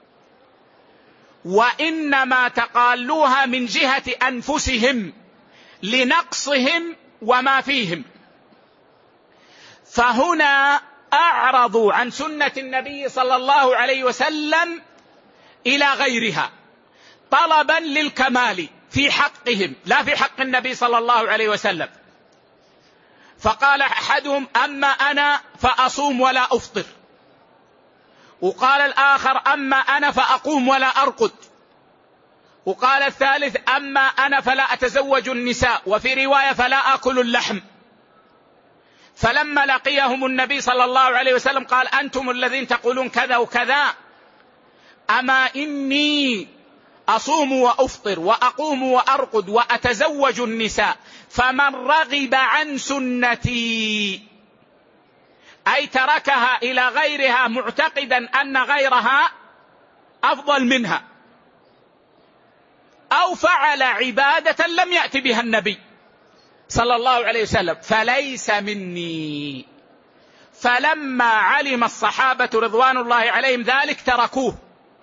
وإنما تقالوها من جهة أنفسهم لنقصهم وما فيهم. فهنا أعرضوا عن سنة النبي صلى الله عليه وسلم إلى غيرها طلبا للكمال في حقهم لا في حق النبي صلى الله عليه وسلم. فقال أحدهم أما أنا فأصوم ولا أفطر، وقال الآخر أما أنا فأقوم ولا أرقد، وقال الثالث أما أنا فلا أتزوج النساء، وفي رواية فلا أكل اللحم. فلما لقيهم النبي صلى الله عليه وسلم قال أنتم الذين تقولون كذا وكذا، أما إني أصوم وأفطر وأقوم وأرقد وأتزوج النساء، فمن رغب عن سنتي، أي تركها إلى غيرها معتقدا أن غيرها أفضل منها، أو فعل عبادة لم يأت بها النبي صلى الله عليه وسلم فليس مني. فلما علم الصحابة رضوان الله عليهم ذلك تركوه.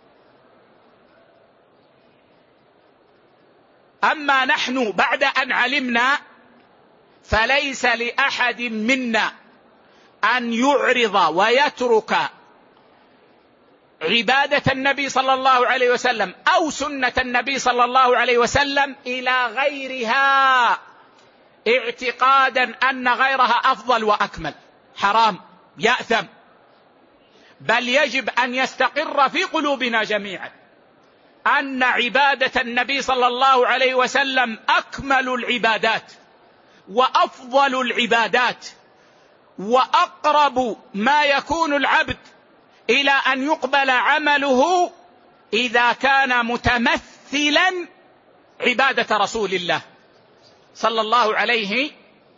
أما نحن بعد أن علمنا فليس لأحد منا أن يعرض ويترك عبادة النبي صلى الله عليه وسلم أو سنة النبي صلى الله عليه وسلم إلى غيرها اعتقادا أن غيرها أفضل وأكمل. حرام، يأثم. بل يجب أن يستقر في قلوبنا جميعا أن عبادة النبي صلى الله عليه وسلم أكمل العبادات وأفضل العبادات، وأقرب ما يكون العبد إلى أن يقبل عمله إذا كان متمثلا عبادة رسول الله صلى الله عليه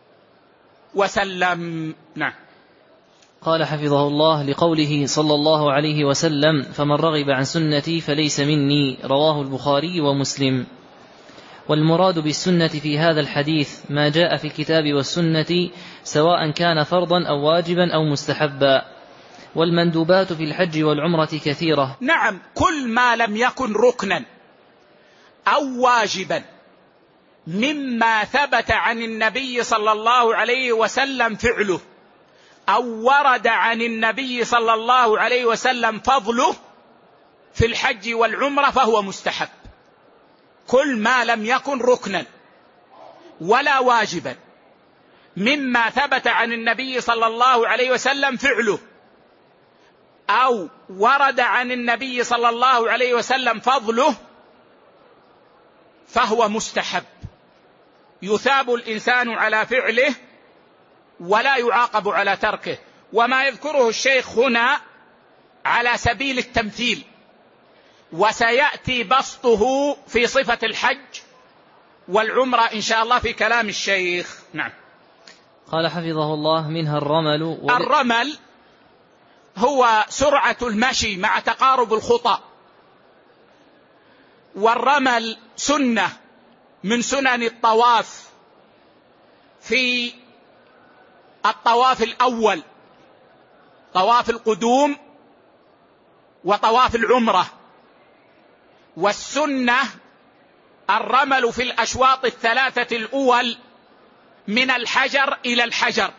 وسلم. نعم. قال حفظه الله: لقوله صلى الله عليه وسلم: فمن رغب عن سنتي فليس مني، رواه البخاري ومسلم. والمراد بالسنة في هذا الحديث ما جاء في الكتاب والسنة سواء كان فرضا أو واجبا أو مستحبا. والمندوبات في الحج والعمرة كثيرة. نعم، كل ما لم يكن ركنا أو واجبا مما ثبت عن النبي صلى الله عليه وسلم فعله أو ورد عن النبي صلى الله عليه وسلم فضله في الحج والعمرة فهو مستحب. كل ما لم يكن ركنا ولا واجبا مما ثبت عن النبي صلى الله عليه وسلم فعله أو ورد عن النبي صلى الله عليه وسلم فضله فهو مستحب، يثاب الإنسان على فعله ولا يعاقب على تركه. وما يذكره الشيخ هنا على سبيل التمثيل، وسيأتي بسطه في صفة الحج والعمرة إن شاء الله في كلام الشيخ. نعم. قال حفظه الله: منها الرمل. و... الرمل هو سرعة المشي مع تقارب الخطى، والرمل سنة من سنن الطواف في الطواف الأول، طواف القدوم وطواف العمرة. والسنة الرمل في الأشواط الثلاثة الأول من الحجر إلى الحجر،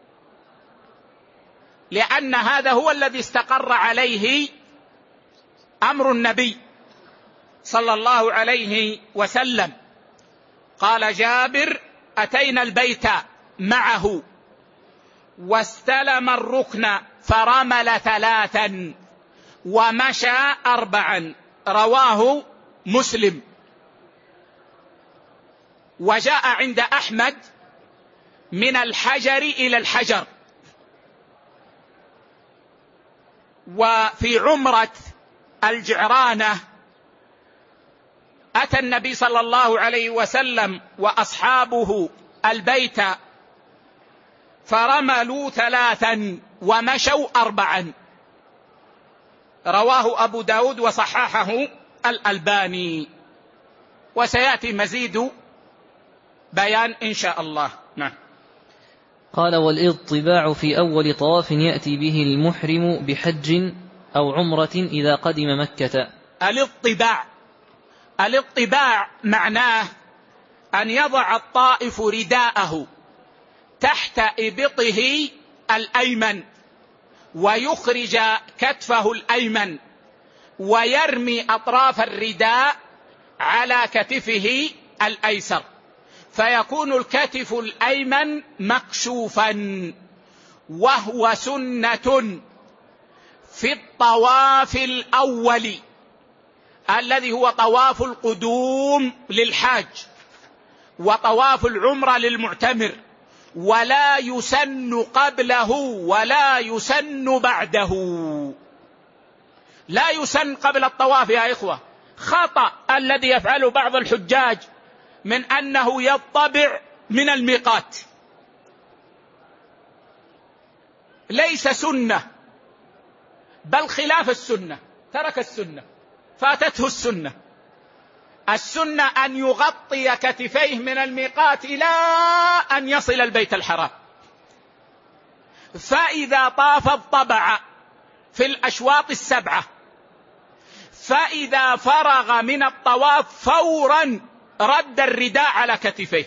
لأن هذا هو الذي استقر عليه أمر النبي صلى الله عليه وسلم. قال جابر: أتينا البيت معه واستلم الركن فرمل ثلاثا ومشى أربعا، رواه مسلم. وجاء عند أحمد من الحجر إلى الحجر. وفي عمرة الجعرانة أتى النبي صلى الله عليه وسلم وأصحابه البيت فرملوا ثلاثا ومشوا أربعا، رواه أبو داود وصححه الألباني. وسيأتي مزيد بيان إن شاء الله. نعم. قال: والاضطباع في أول طواف يأتي به المحرم بحج أو عمرة إذا قدم مكة. الاضطباع الاضطباع معناه أن يضع الطائف رداءه تحت إبطه الأيمن ويخرج كتفه الأيمن ويرمي أطراف الرداء على كتفه الأيسر، فيكون الكتف الأيمن مكشوفا، وهو سنة في الطواف الأول الذي هو طواف القدوم للحاج وطواف العمرة للمعتمر، ولا يسن قبله ولا يسن بعده. لا يسن قبل الطواف يا إخوة. خطأ الذي يفعله بعض الحجاج من أنه يطبع من الميقات، ليس سنة، بل خلاف السنة، ترك السنة، فاتته السنة. السنة أن يغطي كتفيه من الميقات إلى أن يصل البيت الحرام، فإذا طاف اضطبع في الأشواط السبعة، فإذا فرغ من الطواف فورا رد الرداء على كتفيه،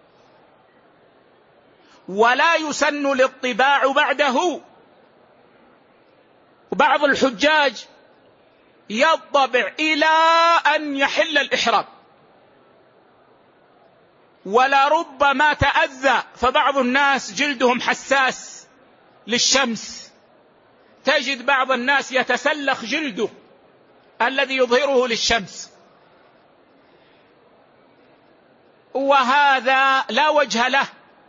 ولا يسن الاطباع بعده. بعض الحجاج يضطبع إلى أن يحل الإحرام، ولا ربما تأذى، فبعض الناس جلدهم حساس للشمس، تجد بعض الناس يتسلخ جلده الذي يظهره للشمس، وهذا لا وجه له.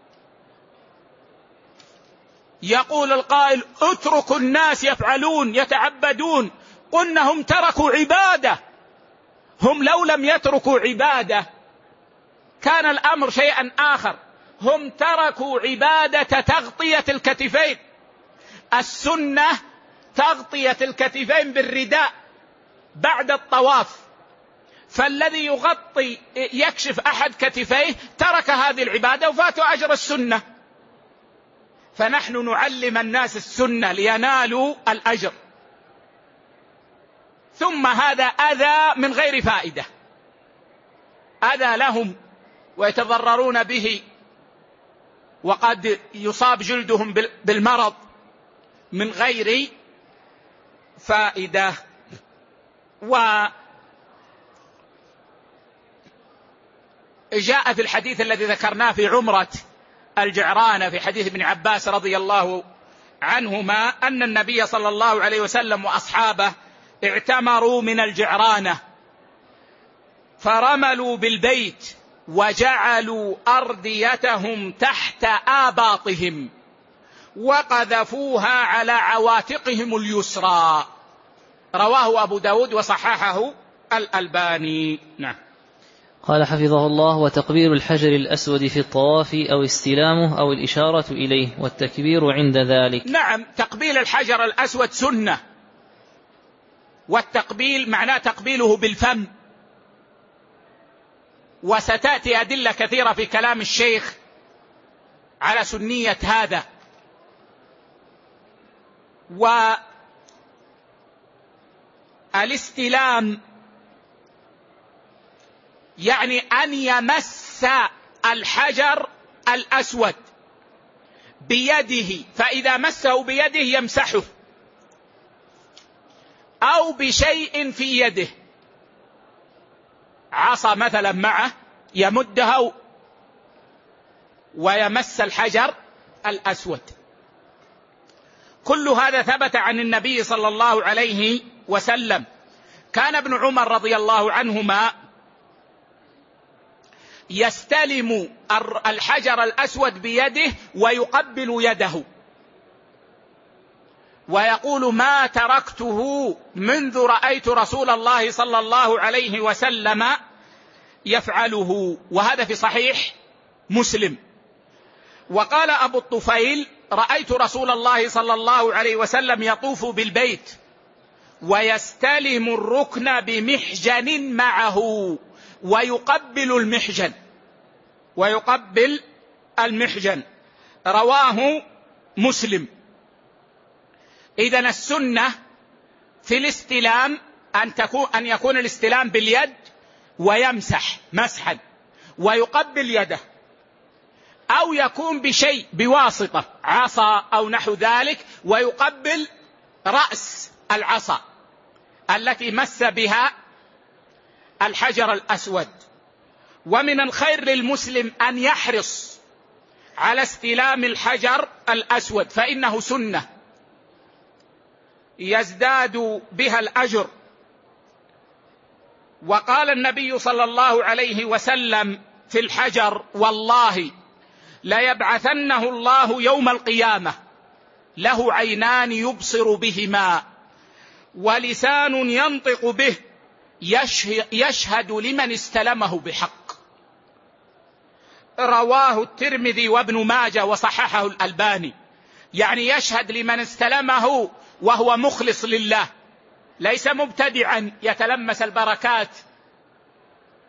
يقول القائل: اتركوا الناس يفعلون يتعبدون. قلنا هم تركوا عبادة، هم لو لم يتركوا عبادة كان الأمر شيئا آخر. هم تركوا عبادة تغطية الكتفين. السنة تغطية الكتفين بالرداء بعد الطواف، فالذي يغطي يكشف أحد كتفيه ترك هذه العبادة وفاتوا أجر السنة. فنحن نعلم الناس السنة لينالوا الأجر. ثم هذا أذى من غير فائدة، أذى لهم ويتضررون به، وقد يصاب جلدهم بالمرض من غير فائدة. وجاء في الحديث الذي ذكرناه في عمرة الجعرانة في حديث ابن عباس رضي الله عنهما أن النبي صلى الله عليه وسلم وأصحابه اعتمروا من الجعرانة، فرملوا بالبيت وجعلوا أرديتهم تحت آباطهم وقذفوها على عواتقهم اليسرى. رواه أبو داود وصححه الألباني. نعم. قال حفظه الله: وتقبيل الحجر الأسود في الطواف أو استلامه أو الإشارة إليه والتكبير عند ذلك. نعم، تقبيل الحجر الأسود سنة، والتقبيل معناه تقبيله بالفم، وستأتي أدلة كثيرة في كلام الشيخ على سنية هذا. والاستلام يعني أن يمس الحجر الأسود بيده، فإذا مسه بيده يمسحه، أو بشيء في يده، عصا مثلا معه يمدها ويمس الحجر الأسود. كل هذا ثبت عن النبي صلى الله عليه وسلم. كان ابن عمر رضي الله عنهما يستلم الحجر الأسود بيده ويقبل يده ويقول: ما تركته منذ رأيت رسول الله صلى الله عليه وسلم يفعله. وهذا في صحيح مسلم. وقال أبو الطفيل: رأيت رسول الله صلى الله عليه وسلم يطوف بالبيت ويستلم الركن بمحجن معه ويقبل المحجن ويقبل المحجن. رواه مسلم. إذن السنة في الاستلام أن تكون أن يكون الاستلام باليد ويمسح مسحا ويقبل يده، أو يكون بشيء بواسطة عصا أو نحو ذلك ويقبل رأس العصا التي مس بها الحجر الأسود. ومن الخير للمسلم أن يحرص على استلام الحجر الأسود، فإنه سنة يزداد بها الأجر. وقال النبي صلى الله عليه وسلم في الحجر: والله ليبعثنه الله يوم القيامة له عينان يبصر بهما ولسان ينطق به يشهد لمن استلمه بحق. رواه الترمذي وابن ماجه وصححه الألباني. يعني يشهد لمن استلمه وهو مخلص لله، ليس مبتدعا يتلمس البركات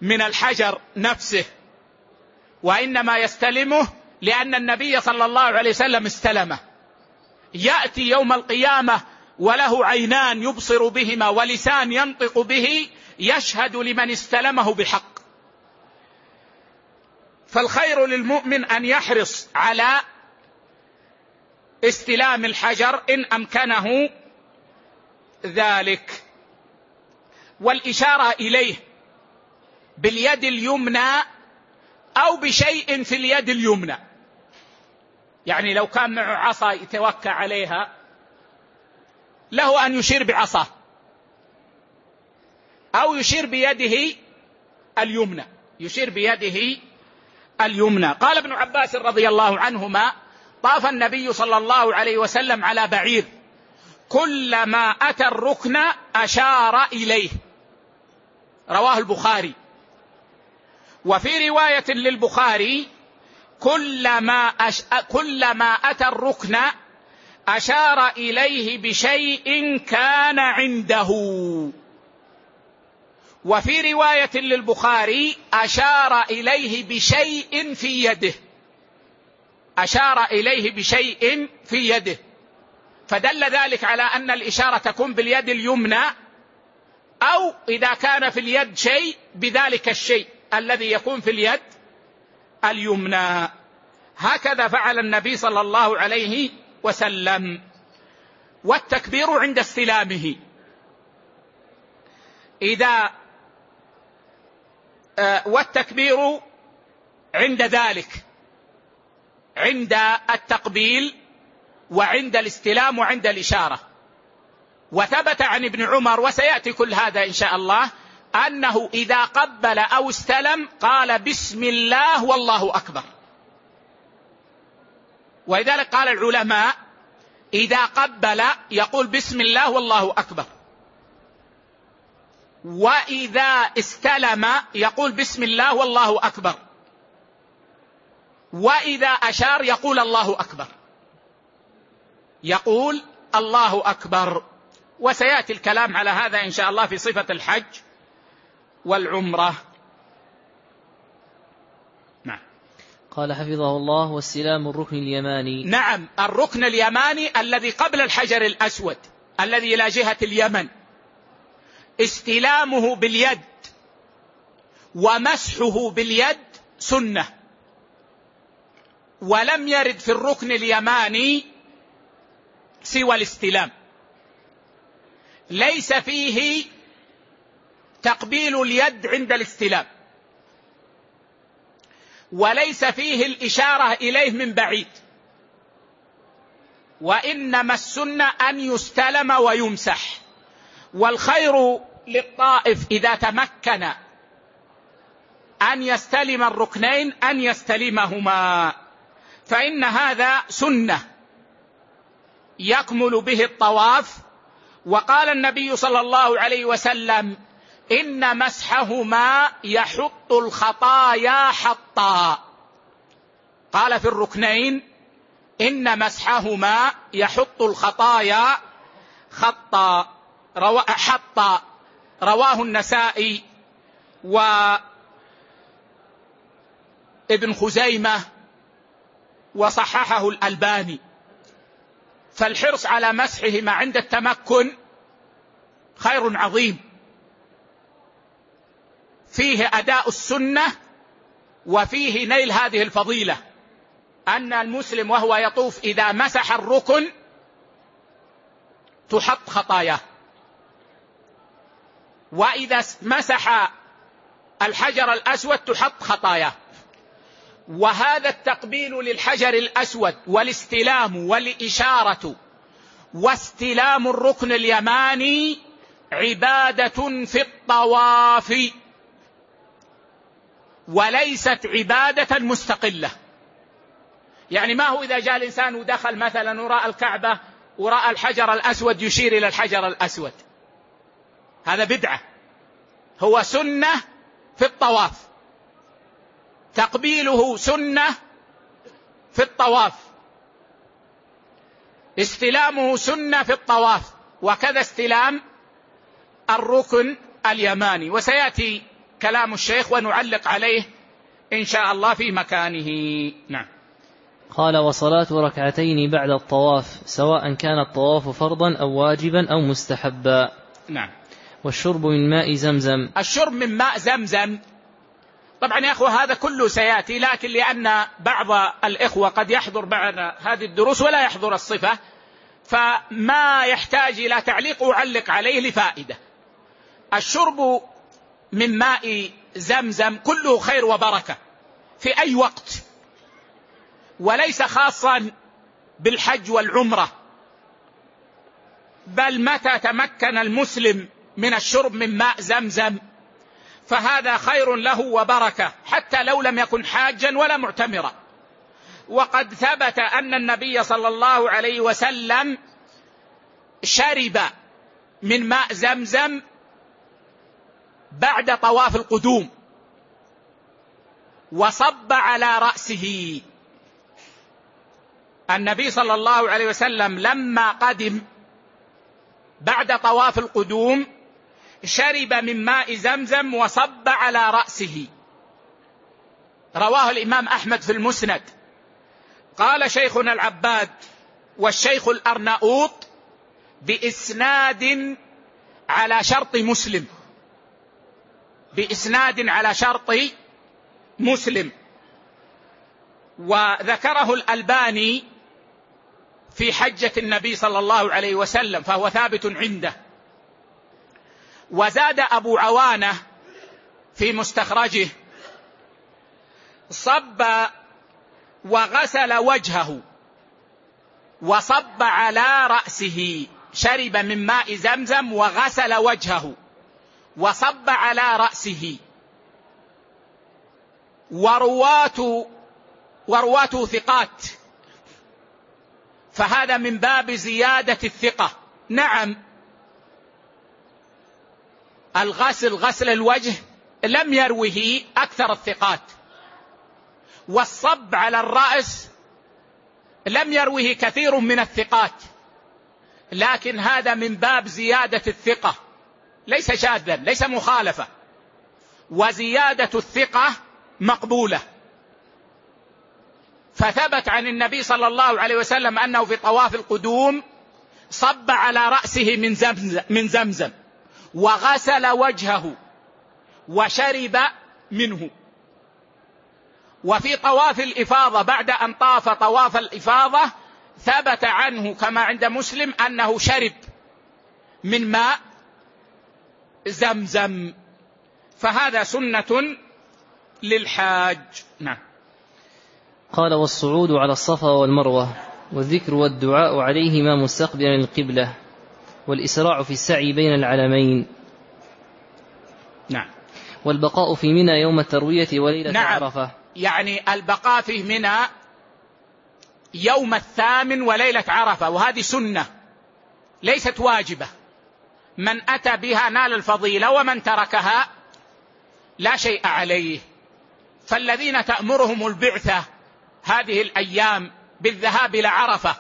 من الحجر نفسه، وإنما يستلمه لأن النبي صلى الله عليه وسلم استلمه. يأتي يوم القيامة وله عينان يبصر بهما ولسان ينطق به، يشهد لمن استلمه بحق. فالخير للمؤمن أن يحرص على استلام الحجر إن أمكنه ذلك، والإشارة إليه باليد اليمنى أو بشيء في اليد اليمنى. يعني لو كان معه عصا يتوكى عليها له أن يشير بعصاه أو يشير بيده اليمنى، يشير بيده اليمنى. قال ابن عباس رضي الله عنهما: طاف النبي صلى الله عليه وسلم على بعير، كلما أتى الركن أشار إليه. رواه البخاري. وفي رواية للبخاري: كلما, أش... كلما أتى الركن أشار إليه بشيء كان عنده. وفي رواية للبخاري: أشار إليه بشيء في يده، أشار إليه بشيء في يده. فدل ذلك على أن الإشارة تكون باليد اليمنى، أو إذا كان في اليد شيء بذلك الشيء الذي يكون في اليد اليمنى. هكذا فعل النبي صلى الله عليه وسلم. والتكبير عند استلامه، إذا والتكبير عند ذلك، عند التقبيل وعند الاستلام وعند الإشارة. وثبت عن ابن عمر، وسيأتي كل هذا إن شاء الله، أنه إذا قبل أو استلم قال بسم الله والله أكبر. ولذلك قال العلماء: إذا قبل يقول بسم الله والله أكبر، وإذا استلم يقول بسم الله والله أكبر، وإذا أشار يقول الله أكبر، يقول الله أكبر. وسيأتي الكلام على هذا إن شاء الله في صفة الحج والعمرة. نعم. قال حفظه الله: واستلام الركن اليماني. نعم، الركن اليماني الذي قبل الحجر الأسود الذي إلى جهة اليمن، استلامه باليد ومسحه باليد سنة. ولم يرد في الركن اليماني سوى الاستلام، ليس فيه تقبيل اليد عند الاستلام، وليس فيه الإشارة إليه من بعيد، وإنما السنة أن يستلم ويمسح. والخير للطائف إذا تمكن أن يستلم الركنين أن يستلمهما، فإن هذا سنة يكمل به الطواف. وقال النبي صلى الله عليه وسلم: إن مسحهما يحط الخطايا حطا. قال في الركنين: إن مسحهما يحط الخطايا خطا روا... حطا. رواه النسائي وابن خزيمة وصححه الألباني. فالحرص على مسحهما عند التمكن خير عظيم، فيه أداء السنة وفيه نيل هذه الفضيلة، أن المسلم وهو يطوف إذا مسح الركن تحط خطاياه، وإذا مسح الحجر الأسود تحط خطاياه. وهذا التقبيل للحجر الأسود والاستلام والإشارة واستلام الركن اليماني عبادة في الطواف، وليست عبادة مستقلة. يعني ما هو إذا جاء الإنسان ودخل مثلا وراء الكعبة وراء الحجر الأسود يشير إلى الحجر الأسود، هذا بدعة. هو سنة في الطواف، تقبيله سنة في الطواف، استلامه سنة في الطواف، وكذا استلام الركن اليماني. وسيأتي كلام الشيخ ونعلق عليه إن شاء الله في مكانه. نعم. قال: وصلاة ركعتين بعد الطواف سواء كان الطواف فرضا أو واجبا أو مستحبا. نعم. والشرب من ماء زمزم. الشرب من ماء زمزم طبعا يا أخوة هذا كله سيأتي، لكن لأن بعض الإخوة قد يحضر معنا هذه الدروس ولا يحضر الصفة، فما يحتاج إلى تعليق أعلق عليه لفائدة. الشرب من ماء زمزم كله خير وبركة في أي وقت، وليس خاصا بالحج والعمرة، بل متى تمكن المسلم من الشرب من ماء زمزم فهذا خير له وبركة، حتى لو لم يكن حاجا ولا معتمرا. وقد ثبت أن النبي صلى الله عليه وسلم شرب من ماء زمزم بعد طواف القدوم وصب على رأسه. النبي صلى الله عليه وسلم لما قدم بعد طواف القدوم شرب من ماء زمزم وصب على رأسه. رواه الإمام أحمد في المسند. قال شيخنا العباد والشيخ الأرناؤوط بإسناد على شرط مسلم، بإسناد على شرط مسلم، وذكره الألباني في حجة النبي صلى الله عليه وسلم، فهو ثابت عنده. وزاد أبو عوانة في مستخرجه: صب وغسل وجهه وصب على رأسه. شرب من ماء زمزم وغسل وجهه وصب على رأسه. ورواته ورواته ثقات، فهذا من باب زيادة الثقة. نعم الغسل غسل الوجه لم يروه أكثر الثقات، والصب على الرأس لم يروه كثير من الثقات، لكن هذا من باب زيادة الثقة، ليس شاذا ليس مخالفة، وزيادة الثقة مقبولة. فثبت عن النبي صلى الله عليه وسلم أنه في طواف القدوم صب على رأسه من زمزم, من زمزم وغسل وجهه وشرب منه. وفي طواف الإفاضة بعد أن طاف طواف الإفاضة ثبت عنه كما عند مسلم أنه شرب من ماء زمزم، فهذا سنة للحاج. نعم. قال: والصعود على الصفا والمروة والذكر والدعاء عليهما مستقبلا القبلة والإسراع في السعي بين العلمين. نعم. والبقاء في منى يوم التروية وليلة نعم. عرفة. يعني البقاء في منى يوم الثامن وليلة عرفة، وهذه سنة ليست واجبة، من أتى بها نال الفضيلة ومن تركها لا شيء عليه. فالذين تأمرهم البعثة هذه الأيام بالذهاب إلى عرفة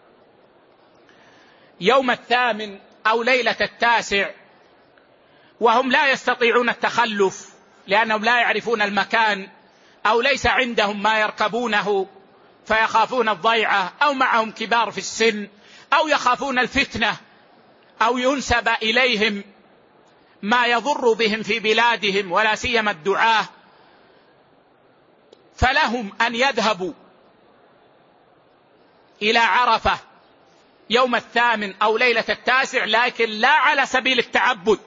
يوم الثامن أو ليلة التاسع وهم لا يستطيعون التخلف لأنهم لا يعرفون المكان أو ليس عندهم ما يركبونه فيخافون الضيعة، أو معهم كبار في السن، أو يخافون الفتنة، أو ينسب إليهم ما يضر بهم في بلادهم ولا سيما الدعاة، فلهم أن يذهبوا إلى عرفة يوم الثامن أو ليلة التاسع، لكن لا على سبيل التعبد،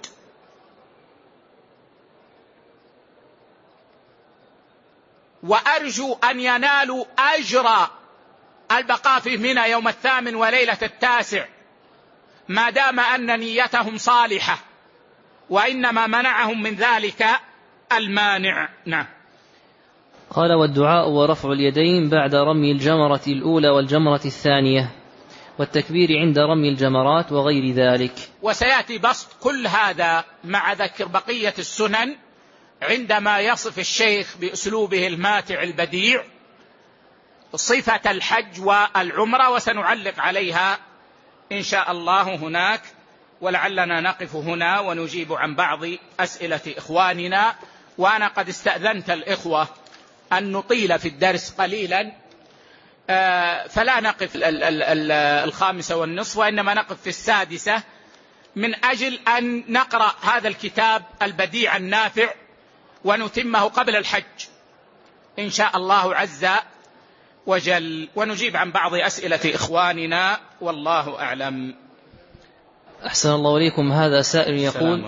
وأرجو أن ينالوا أجر البقاء في منى يوم الثامن وليلة التاسع ما دام أن نيتهم صالحة، وإنما منعهم من ذلك المانع. نعم. قال: والدعاء ورفع اليدين بعد رمي الجمرة الأولى والجمرة الثانية والتكبير عند رمي الجمرات وغير ذلك. وسيأتي بسط كل هذا مع ذكر بقية السنن عندما يصف الشيخ بأسلوبه الماتع البديع صفة الحج والعمرة، وسنعلق عليها إن شاء الله هناك. ولعلنا نقف هنا ونجيب عن بعض أسئلة إخواننا، وأنا قد استأذنت الإخوة أن نطيل في الدرس قليلا، فلا نقف الخامسة والنصف، وإنما نقف في السادسة، من أجل أن نقرأ هذا الكتاب البديع النافع ونتمه قبل الحج إن شاء الله عز وجل، ونجيب عن بعض أسئلة إخواننا، والله أعلم. أحسن الله إليكم. هذا سائل يقول: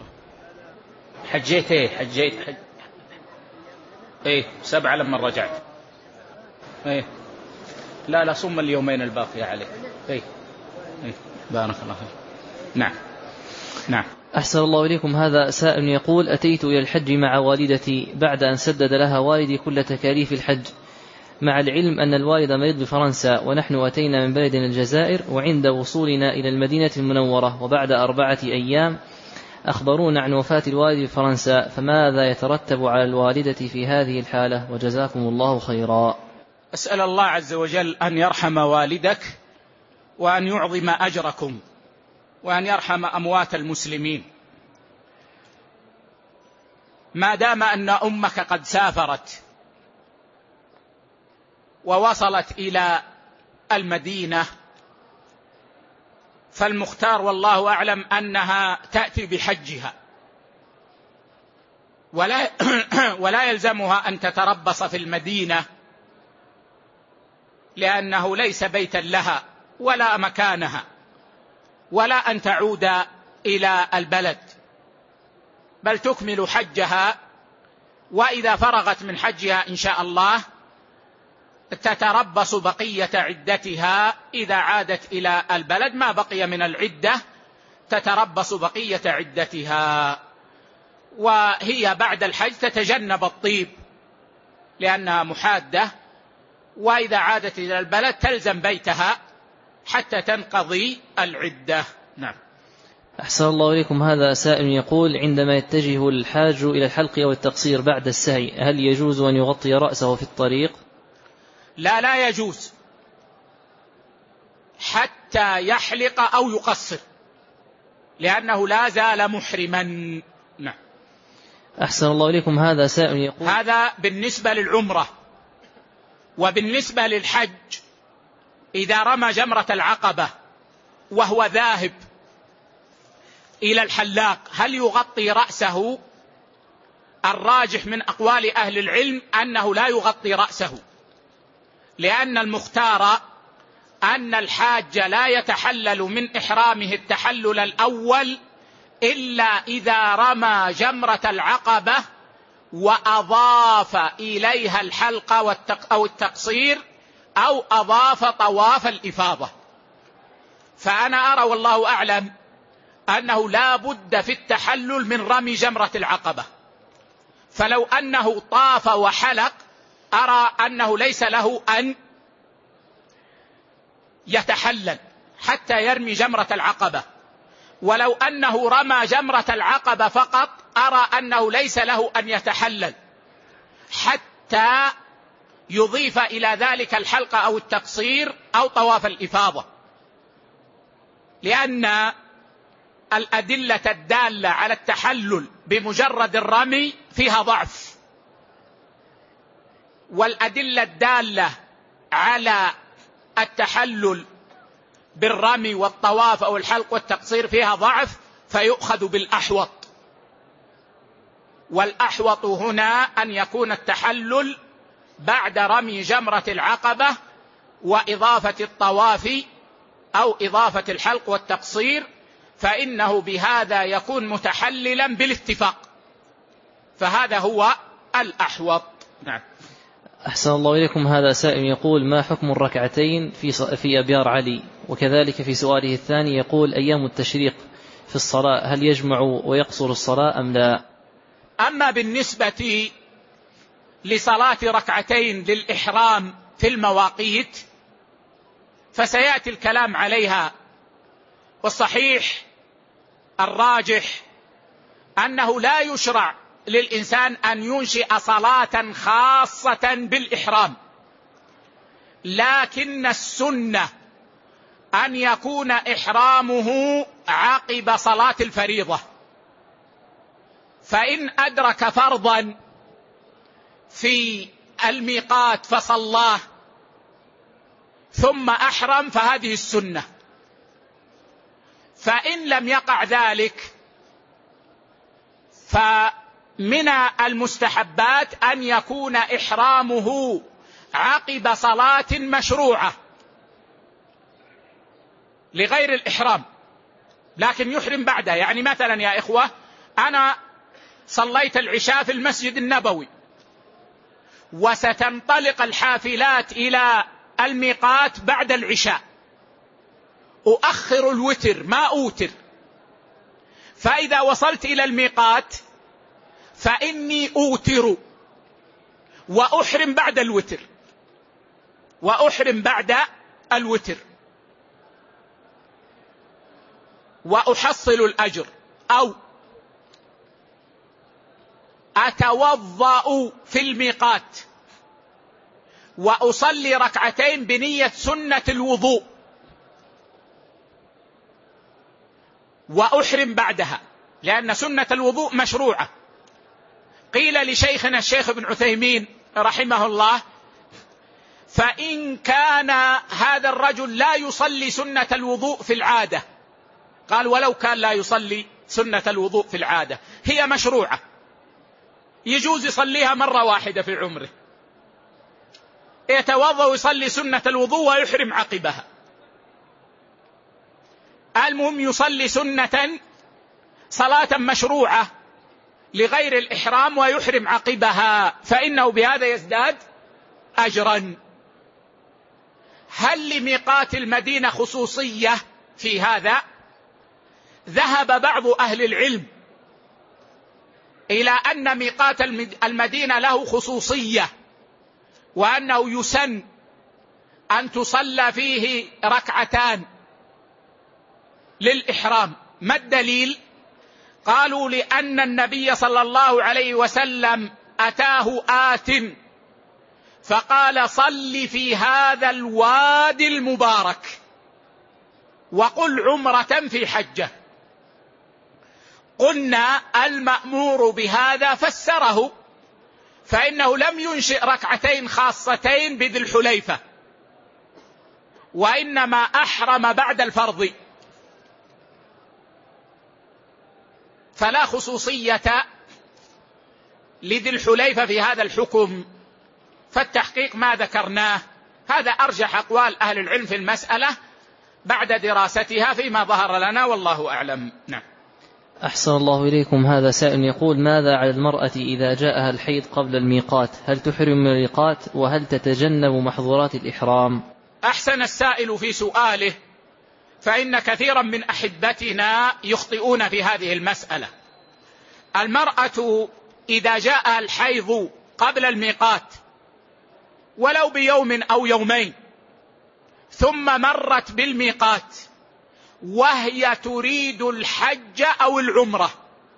حجيت ايه حجيت حج ايه سبعة لما رجعت ايه لا لا صم اليومين الباقية عليك ايه ايه بارك الله فيك. نعم نعم. أحسن الله إليكم. هذا سائل يقول: أتيت إلى الحج مع والدتي بعد أن سدد لها والدي كل تكاليف الحج، مع العلم أن الوالد مريض بفرنسا، ونحن أتينا من بلدنا الجزائر، وعند وصولنا إلى المدينة المنورة وبعد أربعة أيام أخبرونا عن وفاة الوالد بفرنسا، فماذا يترتب على الوالدة في هذه الحالة؟ وجزاكم الله خيرا. أسأل الله عز وجل أن يرحم والدك، وأن يعظم أجركم، وأن يرحم أموات المسلمين. ما دام أن أمك قد سافرت ووصلت إلى المدينة، فالمختار والله أعلم أنها تأتي بحجها، ولا, ولا يلزمها أن تتربص في المدينة، لأنه ليس بيتا لها ولا مكانها، ولا أن تعود إلى البلد، بل تكمل حجها، وإذا فرغت من حجها إن شاء الله تتربص بقية عدتها. إذا عادت إلى البلد ما بقي من العدة تتربص بقية عدتها، وهي بعد الحج تتجنب الطيب لأنها محادة، وإذا عادت إلى البلد تلزم بيتها حتى تنقضي العدة. نعم. أحسن الله إليكم. هذا سائل يقول: عندما يتجه الحاج إلى الحلق أو التقصير بعد السعي، هل يجوز أن يغطي رأسه في الطريق؟ لا لا يجوز حتى يحلق أو يقصر، لأنه لا زال محرما. نعم. أحسن الله إليكم. هذا سائل يقول: هذا بالنسبة للعمرة. وبالنسبة للحج، إذا رمى جمرة العقبة وهو ذاهب إلى الحلاق هل يغطي رأسه؟ الراجح من أقوال أهل العلم أنه لا يغطي رأسه، لأن المختار أن الحاج لا يتحلل من إحرامه التحلل الأول إلا إذا رمى جمرة العقبة وأضاف إليها الحلق أو التقصير أو أضاف طواف الإفاضة. فأنا أرى والله أعلم أنه لا بد في التحلل من رمي جمرة العقبة، فلو أنه طاف وحلق أرى أنه ليس له أن يتحلل حتى يرمي جمرة العقبة، ولو أنه رمى جمرة العقبة فقط أرى أنه ليس له أن يتحلل حتى يضيف إلى ذلك الحلق أو التقصير أو طواف الإفاضة، لأن الأدلة الدالة على التحلل بمجرد الرمي فيها ضعف، والأدلة الدالة على التحلل بالرمي والطواف أو الحلق والتقصير فيها ضعف، فيؤخذ بالأحوط. والأحوط هنا أن يكون التحلل بعد رمي جمرة العقبة وإضافة الطواف أو إضافة الحلق والتقصير، فإنه بهذا يكون متحللا بالاتفاق، فهذا هو الأحوط. نعم. أحسن الله إليكم. هذا سائل يقول: ما حكم الركعتين في في أبيار علي؟ وكذلك في سؤاله الثاني يقول: أيام التشريق في الصلاة هل يجمع ويقصر الصلاة أم لا؟ أما بالنسبة لصلاة ركعتين للإحرام في المواقيت فسيأتي الكلام عليها، والصحيح الراجح أنه لا يشرع للإنسان أن ينشئ صلاة خاصة بالإحرام، لكن السنة أن يكون إحرامه عقب صلاة الفريضة، فإن أدرك فرضا في الميقات فصلاه ثم أحرم فهذه السنة. فإن لم يقع ذلك فمن المستحبات أن يكون إحرامه عقب صلاة مشروعة لغير الإحرام، لكن يحرم بعدها. يعني مثلا يا إخوة، أنا صليت العشاء في المسجد النبوي وستنطلق الحافلات إلى الميقات بعد العشاء، أؤخر الوتر ما أوتر، فإذا وصلت إلى الميقات فإني أوتر وأحرم بعد الوتر وأحرم بعد الوتر وأحصل الأجر. أو أتوضأ في الميقات وأصلي ركعتين بنية سنة الوضوء وأحرم بعدها، لأن سنة الوضوء مشروعة. قيل لشيخنا الشيخ ابن عثيمين رحمه الله: فإن كان هذا الرجل لا يصلي سنة الوضوء في العادة، قال: ولو كان لا يصلي سنة الوضوء في العادة، هي مشروعة، يجوز يصليها مرة واحدة في عمره، يتوضأ ويصلي سنة الوضوء ويحرم عقبها. المهم يصلي سنة صلاة مشروعة لغير الإحرام ويحرم عقبها، فإنه بهذا يزداد أجرا. هل لميقات المدينة خصوصية في هذا؟ ذهب بعض أهل العلم إلى أن ميقات المدينة له خصوصية، وأنه يسن أن تصلى فيه ركعتان للإحرام. ما الدليل؟ قالوا: لأن النبي صلى الله عليه وسلم أتاه آت فقال: صل في هذا الوادي المبارك وقل عمرة في حجة. قلنا المأمور بهذا فسره، فإنه لم ينشئ ركعتين خاصتين بذي الحليفة، وإنما أحرم بعد الفرض، فلا خصوصية لذي الحليفة في هذا الحكم. فالتحقيق ما ذكرناه، هذا أرجح أقوال أهل العلم في المسألة بعد دراستها فيما ظهر لنا، والله أعلم. نعم. أحسن الله إليكم. هذا سائل يقول: ماذا على المرأة إذا جاءها الحيض قبل الميقات؟ هل تحرم من الميقات وهل تتجنب محظورات الإحرام؟ أحسن السائل في سؤاله، فإن كثيرا من أحبتنا يخطئون في هذه المسألة. المرأة إذا جاءها الحيض قبل الميقات ولو بيوم أو يومين ثم مرت بالميقات وهي تريد الحج أو العمرة،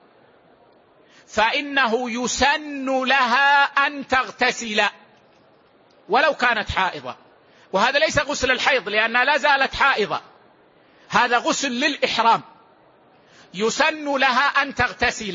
فإنه يسن لها أن تغتسل ولو كانت حائضة. وهذا ليس غسل الحيض لأنها لا زالت حائضة، هذا غسل للإحرام. يسن لها أن تغتسل،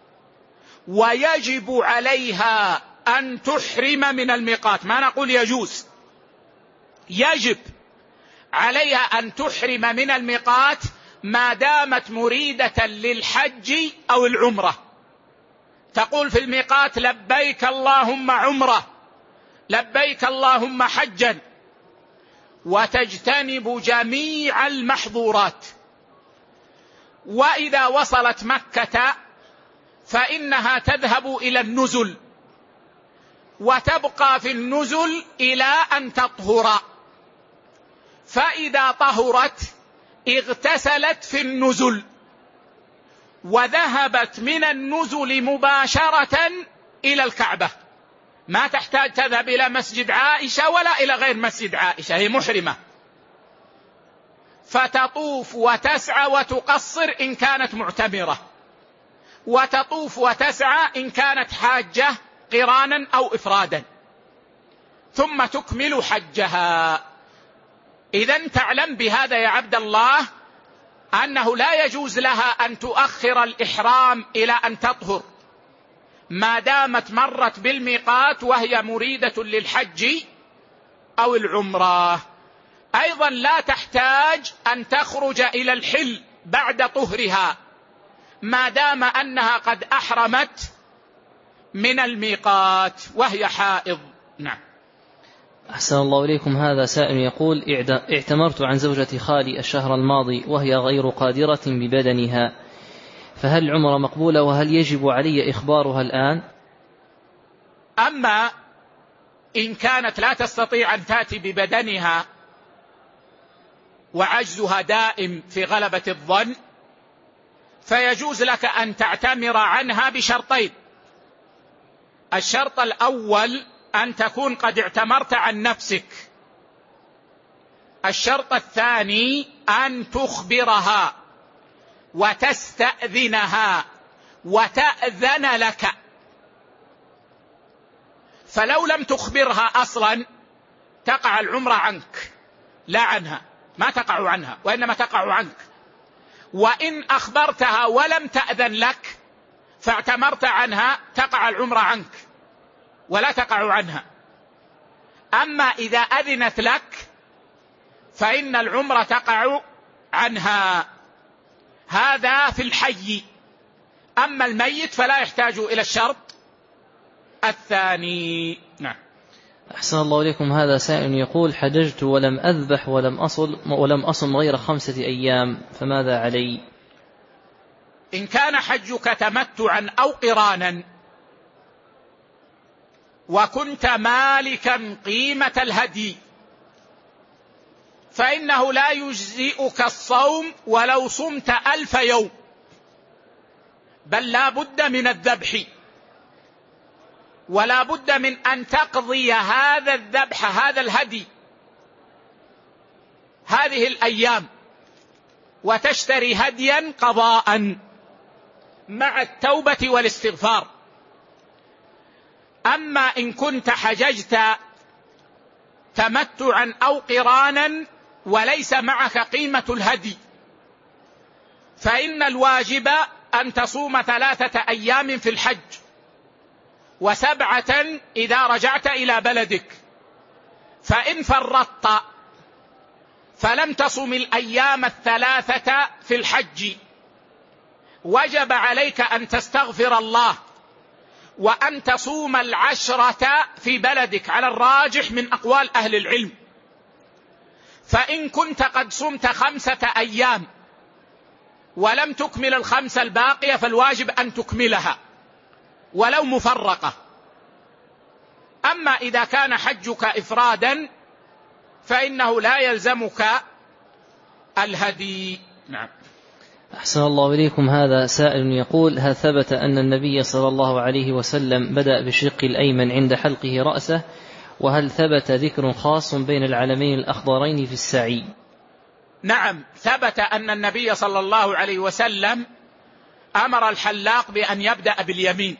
ويجب عليها أن تحرم من الميقات. ما نقول يجوز، يجب عليها أن تحرم من الميقات ما دامت مريدة للحج أو العمرة. تقول في الميقات: لبيك اللهم عمرة، لبيك اللهم حجا، وتجتنب جميع المحظورات. وإذا وصلت مكة فإنها تذهب إلى النزل وتبقى في النزل إلى أن تطهر، فإذا طهرت اغتسلت في النزل وذهبت من النزل مباشرة إلى الكعبة، ما تحتاج تذهب إلى مسجد عائشة ولا إلى غير مسجد عائشة، هي محرمة، فتطوف وتسعى وتقصر إن كانت معتمرة، وتطوف وتسعى إن كانت حاجة قرانا أو إفرادا، ثم تكمل حجها. إذن تعلم بهذا يا عبد الله أنه لا يجوز لها أن تؤخر الإحرام إلى أن تطهر، ما دامت مرت بالميقات وهي مريدة للحج أو العمرة. أيضا لا تحتاج أن تخرج إلى الحل بعد طهرها ما دام أنها قد أحرمت من الميقات وهي حائض. نعم. أحسن الله إليكم. هذا سائل يقول: اعتمرت عن زوجة خالي الشهر الماضي وهي غير قادرة ببدنها، فهل العمرة مقبولة وهل يجب علي إخبارها الآن؟ أما إن كانت لا تستطيع أن تأتي ببدنها وعجزها دائم في غلبة الظن، فيجوز لك أن تعتمر عنها بشرطين: الشرط الأول أن تكون قد اعتمرت عن نفسك، الشرط الثاني أن تخبرها وتستأذنها وتأذن لك. فلو لم تخبرها أصلا تقع العمرة عنك لا عنها، ما تقع عنها وإنما تقع عنك. وإن أخبرتها ولم تأذن لك فاعتمرت عنها تقع العمرة عنك ولا تقع عنها. أما إذا أذنت لك فإن العمرة تقع عنها. هذا في الحي. أما الميت فلا يحتاج إلى الشرط الثاني. نعم. أحسن الله إليكم. هذا سائل يقول: حججت ولم أذبح ولم أصل ولم أصم غير خمسة أيام، فماذا علي؟ إن كان حجك تمتعا أو قرانا وكنت مالكا قيمة الهدي فإنه لا يجزئك الصوم ولو صمت ألف يوم، بل لا بد من الذبح، ولا بد من أن تقضي هذا الذبح هذا الهدي هذه الأيام وتشتري هديا قضاء مع التوبة والاستغفار. أما إن كنت حججت تمتعا أو قرانا وليس معك قيمة الهدي فإن الواجب أن تصوم ثلاثة أيام في الحج وسبعة إذا رجعت إلى بلدك. فإن فرطت فلم تصم الأيام الثلاثة في الحج وجب عليك أن تستغفر الله وأن تصوم العشرة في بلدك على الراجح من أقوال أهل العلم. فإن كنت قد صمت خمسة أيام ولم تكمل الخمسة الباقية فالواجب أن تكملها ولو مفرقة. أما إذا كان حجك إفرادا فإنه لا يلزمك الهدي. نعم. أحسن الله إليكم. هذا سائل يقول: هل ثبت أن النبي صلى الله عليه وسلم بدأ بالشق الأيمن عند حلقه رأسه؟ وهل ثبت ذكر خاص بين العلمين الأخضرين في السعي؟ نعم، ثبت أن النبي صلى الله عليه وسلم أمر الحلاق بأن يبدأ باليمين،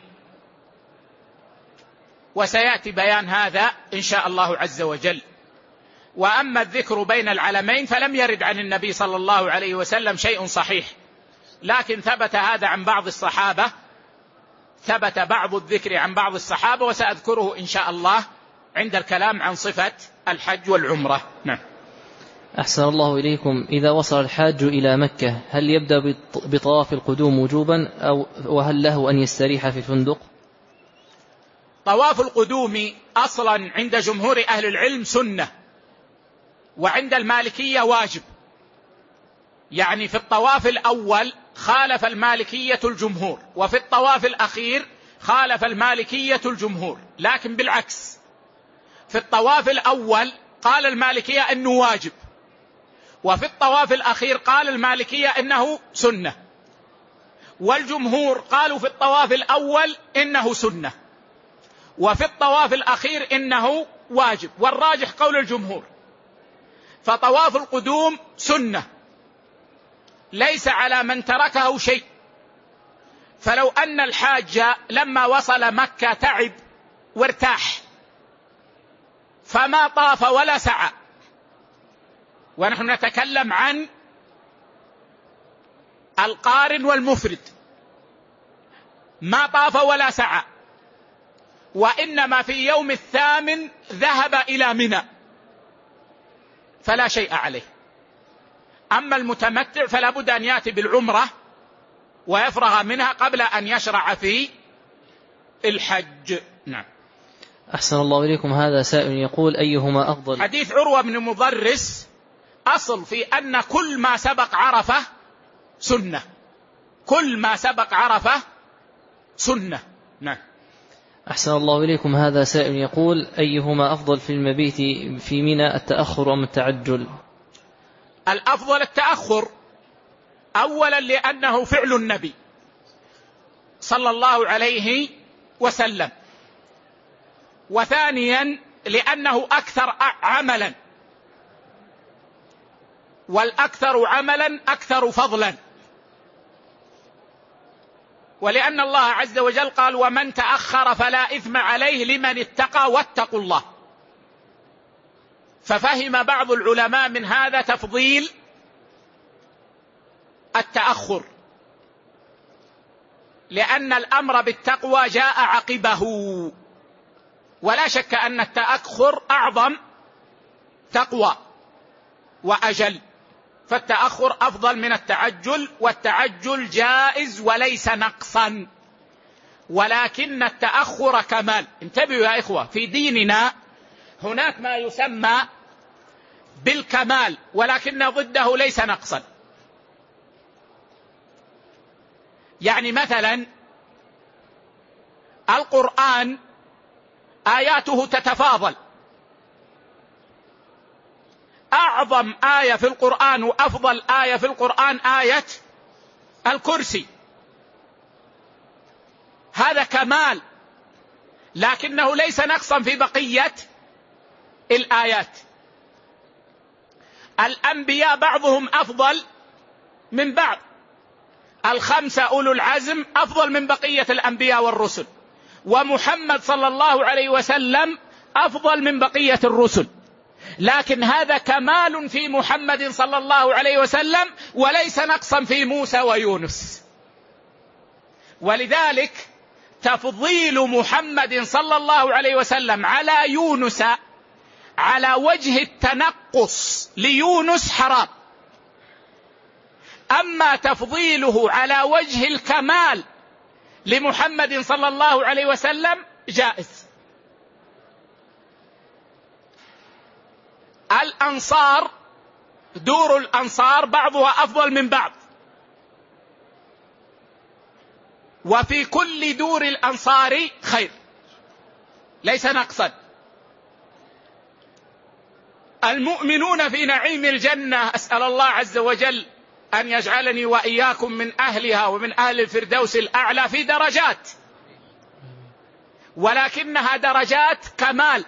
وسيأتي بيان هذا إن شاء الله عز وجل. وأما الذكر بين العلمين فلم يرد عن النبي صلى الله عليه وسلم شيء صحيح، لكن ثبت هذا عن بعض الصحابة، ثبت بعض الذكر عن بعض الصحابة، وسأذكره إن شاء الله عند الكلام عن صفة الحج والعمرة. نعم. أحسن الله إليكم. إذا وصل الحاج إلى مكة هل يبدأ بطواف القدوم وجوبا أو وهل له أن يستريح في الفندق؟ طواف القدوم أصلا عند جمهور أهل العلم سنة، وعند المالكية واجب. يعني في الطواف الأول خالف المالكية الجمهور، وفي الطواف الأخير خالف المالكية الجمهور، لكن بالعكس، في الطواف الأول قال المالكية أنه واجب، وفي الطواف الأخير قال المالكية أنه سنة، والجمهور قالوا في الطواف الأول إنه سنة، وفي الطواف الأخير إنه واجب، والراجح قول الجمهور. فطواف القدوم سنة ليس على من تركه شيء. فلو أن الحاج لما وصل مكة تعب وارتاح فما طاف ولا سعى، ونحن نتكلم عن القارن والمفرد، ما طاف ولا سعى وإنما في يوم الثامن ذهب إلى منى فلا شيء عليه. أما المتمتع فلا بد أن يأتي بالعمرة ويفرغ منها قبل أن يشرع في الحج. نعم. أحسن الله إليكم. هذا سائل يقول أيهما أفضل؟ حديث عروة بن مضرس أصل في أن كل ما سبق عرفة سنة، كل ما سبق عرفة سنة. نعم. أحسن الله إليكم. هذا سائل يقول أيهما أفضل في المبيت في منى، التأخر أم التعجل؟ الأفضل التأخر، أولا لأنه فعل النبي صلى الله عليه وسلم، وثانيا لأنه أكثر عملا، والأكثر عملا أكثر فضلا، ولأن الله عز وجل قال ومن تأخر فلا إثم عليه لمن اتقى واتقوا الله. ففهم بعض العلماء من هذا تفضيل التأخر، لأن الأمر بالتقوى جاء عقبه، ولا شك أن التأخر أعظم تقوى وأجل، فالتأخر أفضل من التعجل، والتعجل جائز وليس نقصا، ولكن التأخر كمال. انتبهوا يا إخوة، في ديننا هناك ما يسمى بالكمال ولكن ضده ليس نقصا. يعني مثلا القرآن آياته تتفاضل، أعظم آية في القرآن وأفضل آية في القرآن آية الكرسي، هذا كمال لكنه ليس نقصا في بقية الآيات. الأنبياء بعضهم أفضل من بعض، الخمسة أولو العزم أفضل من بقية الأنبياء والرسل، ومحمد صلى الله عليه وسلم أفضل من بقية الرسل، لكن هذا كمال في محمد صلى الله عليه وسلم وليس نقصا في موسى ويونس. ولذلك تفضيل محمد صلى الله عليه وسلم على يونس على وجه التنقص ليونس حرام، أما تفضيله على وجه الكمال لمحمد صلى الله عليه وسلم جائز. الأنصار دور الأنصار بعضها أفضل من بعض، وفي كل دور الأنصار خير ليس نقصا. المؤمنون في نعيم الجنة، أسأل الله عز وجل أن يجعلني وإياكم من أهلها ومن أهل الفردوس الأعلى، في درجات، ولكنها درجات كمال.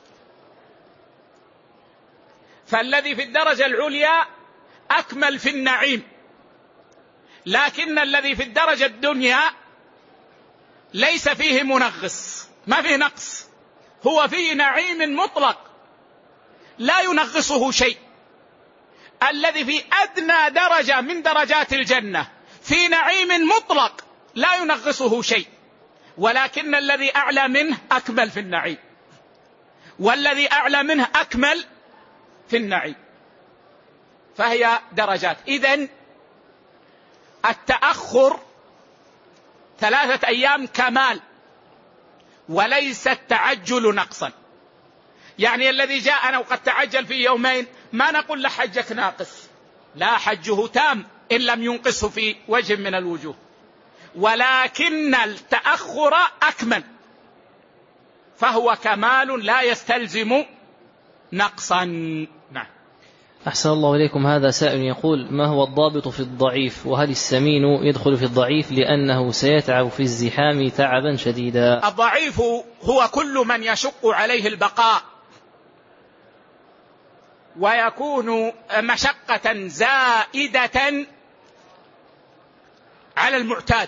فالذي في الدرجة العليا أكمل في النعيم، لكن الذي في الدرجة الدنيا ليس فيه منغص، ما فيه نقص، هو فيه نعيم مطلق لا ينغصه شيء. الذي في أدنى درجة من درجات الجنة في نعيم مطلق لا ينغصه شيء، ولكن الذي أعلى منه أكمل في النعيم، والذي أعلى منه أكمل في النعيم، فهي درجات. إذن التأخر ثلاثة أيام كمال وليس التعجل نقصا. يعني الذي جاءنا وقد تعجل في يومين ما نقول له حجك ناقص، لا، حجه تام إن لم ينقصه في وجه من الوجوه، ولكن التأخر أكمل، فهو كمال لا يستلزم نقصا. نعم. أحسن الله إليكم. هذا سائل يقول ما هو الضابط في الضعيف، وهل السمين يدخل في الضعيف لأنه سيتعب في الزحام تعبا شديدا؟ الضعيف هو كل من يشق عليه البقاء ويكون مشقة زائدة على المعتاد،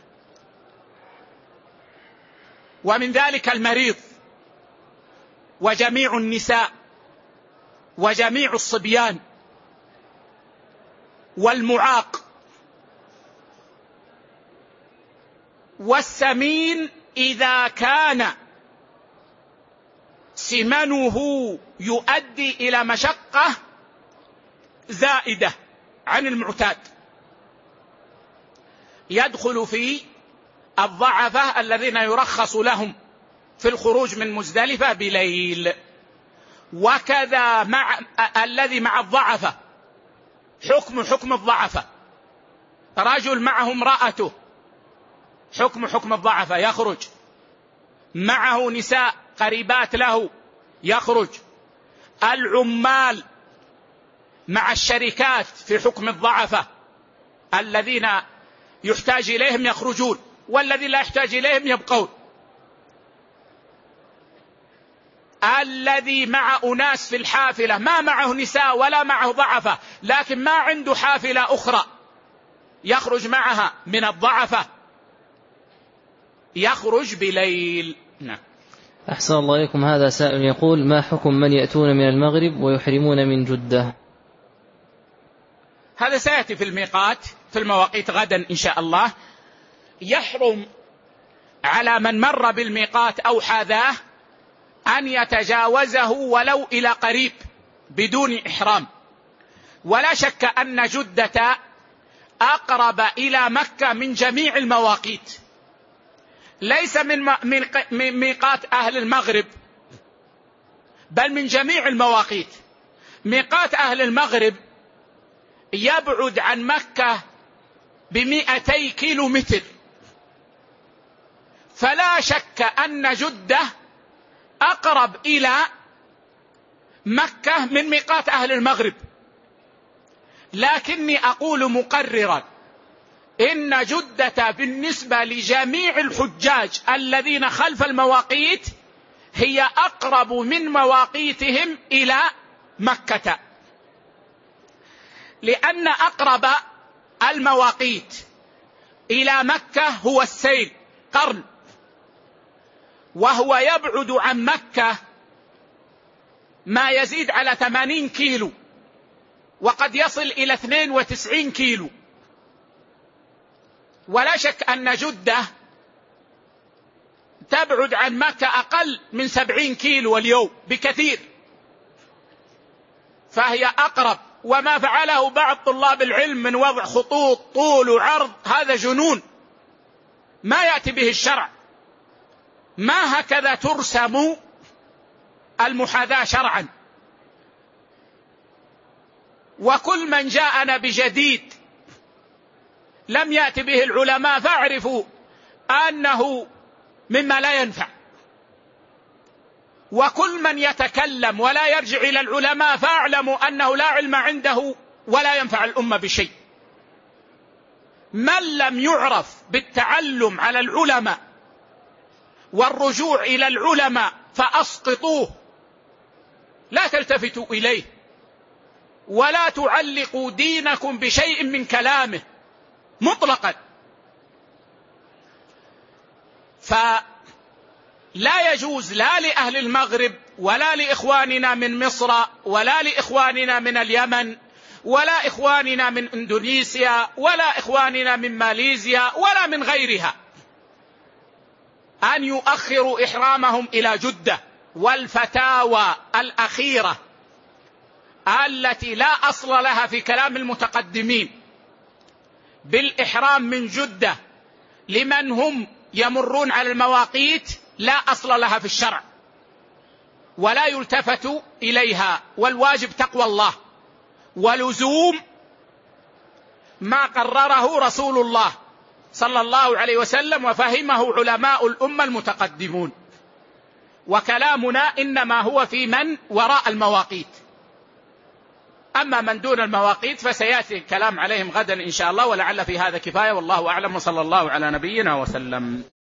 ومن ذلك المريض وجميع النساء وجميع الصبيان والمعاق. والسمين إذا كان سمنه يؤدي إلى مشقة زائدة عن المعتاد، يدخل في الضعفة الذين يرخص لهم في الخروج من مزدلفة بليل. وكذا مع الذي مع الضعفة حكم حكم الضعفة، رجل معه امرأته حكم حكم الضعفة يخرج، معه نساء قريبات له يخرج، العمال مع الشركات في حكم الضعفة الذين يحتاج إليهم يخرجون والذي لا يحتاج إليهم يبقون. الذي مع أناس في الحافلة ما معه نساء ولا معه ضعفة لكن ما عنده حافلة أخرى يخرج معها من الضعفة يخرج بليل. نعم. أحسن الله إليكم. هذا سائل يقول: ما حكم من يأتون من المغرب ويحرمون من جدة؟ هذا سيأتي في الميقات في المواقيت غدا إن شاء الله. يحرم على من مر بالميقات أو حاذاه أن يتجاوزه ولو إلى قريب بدون إحرام. ولا شك أن جدة أقرب إلى مكة من جميع المواقيت، ليس من من ميقات أهل المغرب بل من جميع المواقيت. ميقات أهل المغرب يبعد عن مكة بمئتي كيلو متر، فلا شك أن جدة أقرب إلى مكة من ميقات أهل المغرب. لكني أقول مقررا إن جدة بالنسبة لجميع الحجاج الذين خلف المواقيت هي أقرب من مواقيتهم إلى مكة، لأن أقرب المواقيت إلى مكة هو السيل قرن، وهو يبعد عن مكة ما يزيد على ثمانين كيلو وقد يصل إلى اثنين وتسعين كيلو. ولا شك أن جدة تبعد عن مكة أقل من سبعين كيلو اليوم بكثير، فهي أقرب. وما فعله بعض طلاب العلم من وضع خطوط طول وعرض هذا جنون ما يأتي به الشرع، ما هكذا ترسم المحاذاة شرعا. وكل من جاءنا بجديد لم يأتي به العلماء فاعرفوا أنه مما لا ينفع، وكل من يتكلم ولا يرجع إلى العلماء فاعلموا أنه لا علم عنده ولا ينفع الأمة بشيء. من لم يعرف بالتعلم على العلماء والرجوع إلى العلماء فأسقطوه، لا تلتفتوا إليه ولا تعلقوا دينكم بشيء من كلامه مطلقا. فلا يجوز لا لأهل المغرب ولا لإخواننا من مصر ولا لإخواننا من اليمن ولا إخواننا من إندونيسيا ولا إخواننا من ماليزيا ولا من غيرها أن يؤخروا إحرامهم إلى جدة. والفتاوى الأخيرة التي لا أصل لها في كلام المتقدمين بالإحرام من جدة لمن هم يمرون على المواقيت لا أصل لها في الشرع ولا يلتفت إليها، والواجب تقوى الله ولزوم ما قرره رسول الله صلى الله عليه وسلم وفهمه علماء الأمة المتقدمون. وكلامنا إنما هو في من وراء المواقيت، أما من دون المواقيت فسيأتي الكلام عليهم غدا إن شاء الله، ولعل في هذا كفاية، والله أعلم، وصلى الله على نبينا وسلم.